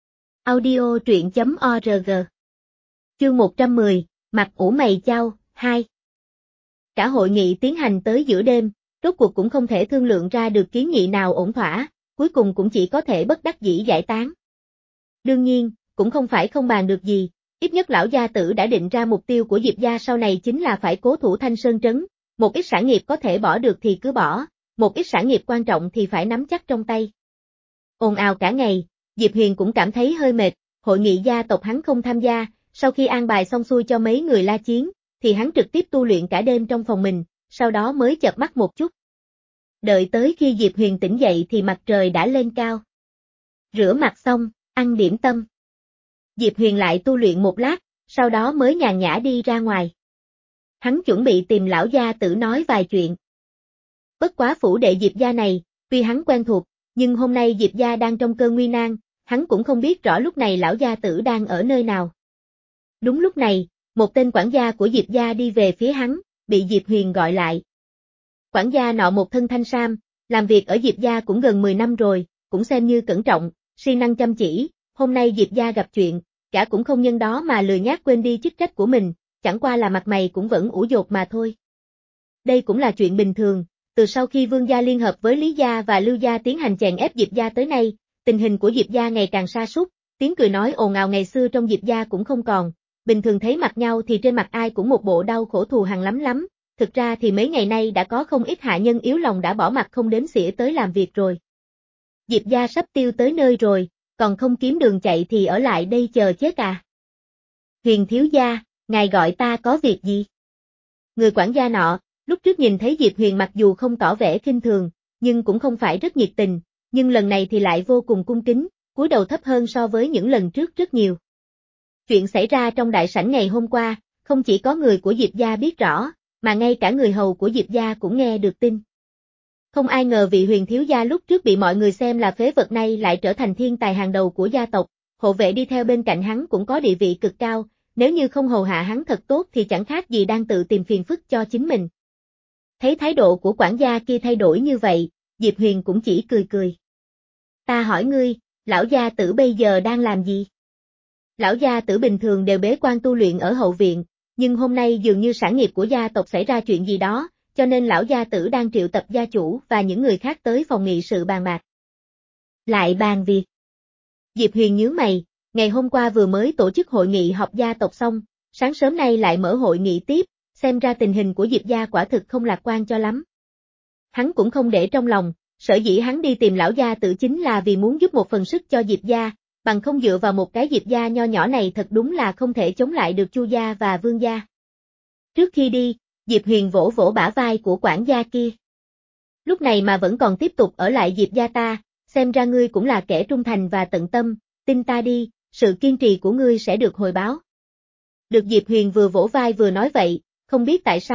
Audio truyện chấm org. Chương một trăm mười, mặt ủ mày chau, hai. Cả hội nghị tiến hành tới giữa đêm, rốt cuộc cũng không thể thương lượng ra được kiến nghị nào ổn thỏa, cuối cùng cũng chỉ có thể bất đắc dĩ giải tán. Đương nhiên, cũng không phải không bàn được gì, ít nhất lão gia tử đã định ra mục tiêu của Diệp gia sau này chính là phải cố thủ Thanh Sơn Trấn, một ít sản nghiệp có thể bỏ được thì cứ bỏ, một ít sản nghiệp quan trọng thì phải nắm chắc trong tay. Ồn ào cả ngày, Diệp Huyền cũng cảm thấy hơi mệt, hội nghị gia tộc hắn không tham gia, sau khi an bài xong xuôi cho mấy người La Chiến, thì hắn trực tiếp tu luyện cả đêm trong phòng mình, sau đó mới chợp mắt một chút. Đợi tới khi Diệp Huyền tỉnh dậy thì mặt trời đã lên cao. Rửa mặt xong, ăn điểm tâm. Diệp Huyền lại tu luyện một lát, sau đó mới nhàn nhã đi ra ngoài. Hắn chuẩn bị tìm lão gia tử nói vài chuyện. Bất quá phủ đệ Diệp gia này, tuy hắn quen thuộc, nhưng hôm nay Diệp gia đang trong cơn nguy nan, hắn cũng không biết rõ lúc này lão gia tử đang ở nơi nào. Đúng lúc này, một tên quản gia của Diệp gia đi về phía hắn, bị Diệp Huyền gọi lại. Quản gia nọ một thân thanh sam, làm việc ở Diệp gia cũng gần mười năm rồi, cũng xem như cẩn trọng, siêng năng chăm chỉ, hôm nay Diệp gia gặp chuyện, gã cũng không nhân đó mà lười nhác quên đi chức trách của mình, chẳng qua là mặt mày cũng vẫn ủ dột mà thôi. Đây cũng là chuyện bình thường, từ sau khi Vương gia liên hợp với Lý gia và Lưu gia tiến hành chèn ép Diệp gia tới nay, tình hình của Diệp gia ngày càng sa sút, tiếng cười nói ồn ào ngày xưa trong Diệp gia cũng không còn, bình thường thấy mặt nhau thì trên mặt ai cũng một bộ đau khổ thù hằn lắm lắm, thực ra thì mấy ngày nay đã có không ít hạ nhân yếu lòng đã bỏ mặt không đếm xỉa tới làm việc rồi. Diệp gia sắp tiêu tới nơi rồi, còn không kiếm đường chạy thì ở lại đây chờ chết à? Huyền thiếu gia, ngài gọi ta có việc gì? Người quản gia nọ, lúc trước nhìn thấy Diệp Huyền mặc dù không tỏ vẻ khinh thường, nhưng cũng không phải rất nhiệt tình, nhưng lần này thì lại vô cùng cung kính, cúi đầu thấp hơn so với những lần trước rất nhiều. Chuyện xảy ra trong đại sảnh ngày hôm qua, không chỉ có người của Diệp gia biết rõ, mà ngay cả người hầu của Diệp gia cũng nghe được tin. Không ai ngờ vị Huyền thiếu gia lúc trước bị mọi người xem là phế vật này lại trở thành thiên tài hàng đầu của gia tộc, hộ vệ đi theo bên cạnh hắn cũng có địa vị cực cao, nếu như không hầu hạ hắn thật tốt thì chẳng khác gì đang tự tìm phiền phức cho chính mình. Thấy thái độ của quản gia kia thay đổi như vậy, Diệp Huyền cũng chỉ cười cười. Ta hỏi ngươi, lão gia tử bây giờ đang làm gì? Lão gia tử bình thường đều bế quan tu luyện ở hậu viện, nhưng hôm nay dường như sản nghiệp của gia tộc xảy ra chuyện gì đó, cho nên lão gia tử đang triệu tập gia chủ và những người khác tới phòng nghị sự bàn bạc. Lại bàn việc. Diệp Huyền nhíu mày, ngày hôm qua vừa mới tổ chức hội nghị họp gia tộc xong, sáng sớm nay lại mở hội nghị tiếp, xem ra tình hình của Diệp gia quả thực không lạc quan cho lắm. Hắn cũng không để trong lòng, sở dĩ hắn đi tìm lão gia tử chính là vì muốn giúp một phần sức cho Diệp gia, bằng không dựa vào một cái Diệp gia nho nhỏ này thật đúng là không thể chống lại được Chu gia và Vương gia. Trước khi đi, Diệp Huyền vỗ vỗ bả vai của quản gia kia. Lúc này mà vẫn còn tiếp tục ở lại Diệp gia ta, xem ra ngươi cũng là kẻ trung thành và tận tâm, tin ta đi, sự kiên trì của ngươi sẽ được hồi báo. Được Diệp Huyền vừa vỗ vai vừa nói vậy, không biết tại sao,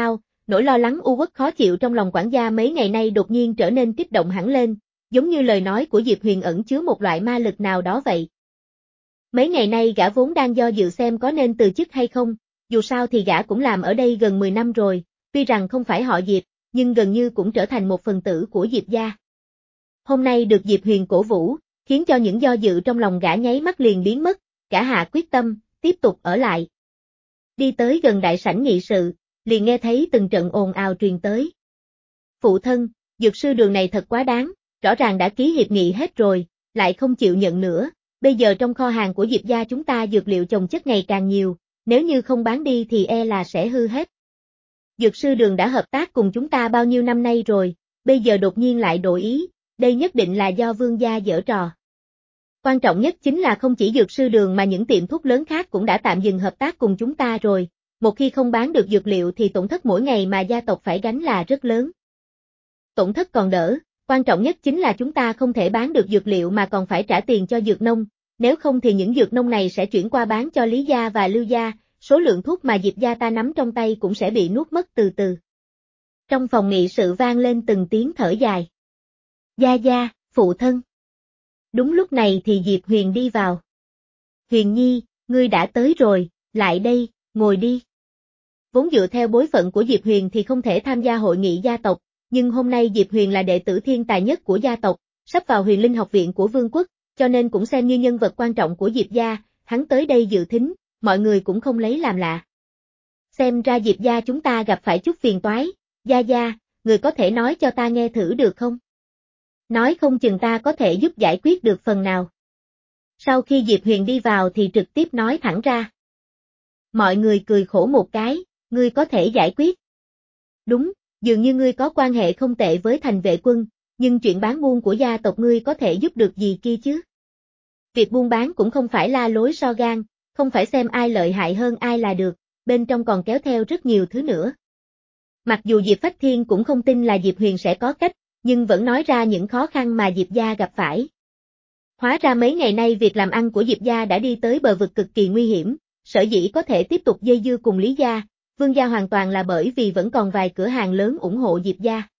nỗi lo lắng u uất khó chịu trong lòng quản gia mấy ngày nay đột nhiên trở nên kích động hẳn lên, giống như lời nói của Diệp Huyền ẩn chứa một loại ma lực nào đó vậy. Mấy ngày nay gã vốn đang do dự xem có nên từ chức hay không, dù sao thì gã cũng làm ở đây gần mười năm rồi, tuy rằng không phải họ Diệp, nhưng gần như cũng trở thành một phần tử của Diệp gia. Hôm nay được Diệp Huyền cổ vũ, khiến cho những do dự trong lòng gã nháy mắt liền biến mất, gã hạ quyết tâm, tiếp tục ở lại. Đi tới gần đại sảnh nghị sự, liền nghe thấy từng trận ồn ào truyền tới. Phụ thân, dược sư Đường này thật quá đáng, rõ ràng đã ký hiệp nghị hết rồi, lại không chịu nhận nữa, bây giờ trong kho hàng của Diệp gia chúng ta dược liệu chồng chất ngày càng nhiều, nếu như không bán đi thì e là sẽ hư hết. Dược sư Đường đã hợp tác cùng chúng ta bao nhiêu năm nay rồi, bây giờ đột nhiên lại đổi ý, đây nhất định là do Vương gia giở trò. Quan trọng nhất chính là không chỉ dược sư Đường mà những tiệm thuốc lớn khác cũng đã tạm dừng hợp tác cùng chúng ta rồi, một khi không bán được dược liệu thì tổn thất mỗi ngày mà gia tộc phải gánh là rất lớn. Tổn thất còn đỡ, quan trọng nhất chính là chúng ta không thể bán được dược liệu mà còn phải trả tiền cho dược nông, nếu không thì những dược nông này sẽ chuyển qua bán cho Lý gia và Lưu gia, số lượng thuốc mà Diệp gia ta nắm trong tay cũng sẽ bị nuốt mất từ từ. Trong phòng nghị sự vang lên từng tiếng thở dài. Gia gia, phụ thân. Đúng lúc này thì Diệp Huyền đi vào. Huyền Nhi, ngươi đã tới rồi, lại đây, ngồi đi. Vốn dựa theo bối phận của Diệp Huyền thì không thể tham gia hội nghị gia tộc, nhưng hôm nay Diệp Huyền là đệ tử thiên tài nhất của gia tộc, sắp vào Huyền Linh học viện của Vương quốc, cho nên cũng xem như nhân vật quan trọng của Diệp gia, hắn tới đây dự thính, mọi người cũng không lấy làm lạ. Xem ra Diệp gia chúng ta gặp phải chút phiền toái, gia gia, người có thể nói cho ta nghe thử được không? Nói không chừng ta có thể giúp giải quyết được phần nào. Sau khi Diệp Huyền đi vào thì trực tiếp nói thẳng ra. Mọi người cười khổ một cái, ngươi có thể giải quyết. Đúng, dường như ngươi có quan hệ không tệ với thành vệ quân, nhưng chuyện bán buôn của gia tộc ngươi có thể giúp được gì kia chứ? Việc buôn bán cũng không phải la lối so gan, không phải xem ai lợi hại hơn ai là được, bên trong còn kéo theo rất nhiều thứ nữa. Mặc dù Diệp Phách Thiên cũng không tin là Diệp Huyền sẽ có cách, nhưng vẫn nói ra những khó khăn mà Diệp gia gặp phải. Hóa ra mấy ngày nay việc làm ăn của Diệp gia đã đi tới bờ vực cực kỳ nguy hiểm, sở dĩ có thể tiếp tục dây dưa cùng Lý gia, Vương gia hoàn toàn là bởi vì vẫn còn vài cửa hàng lớn ủng hộ Diệp gia.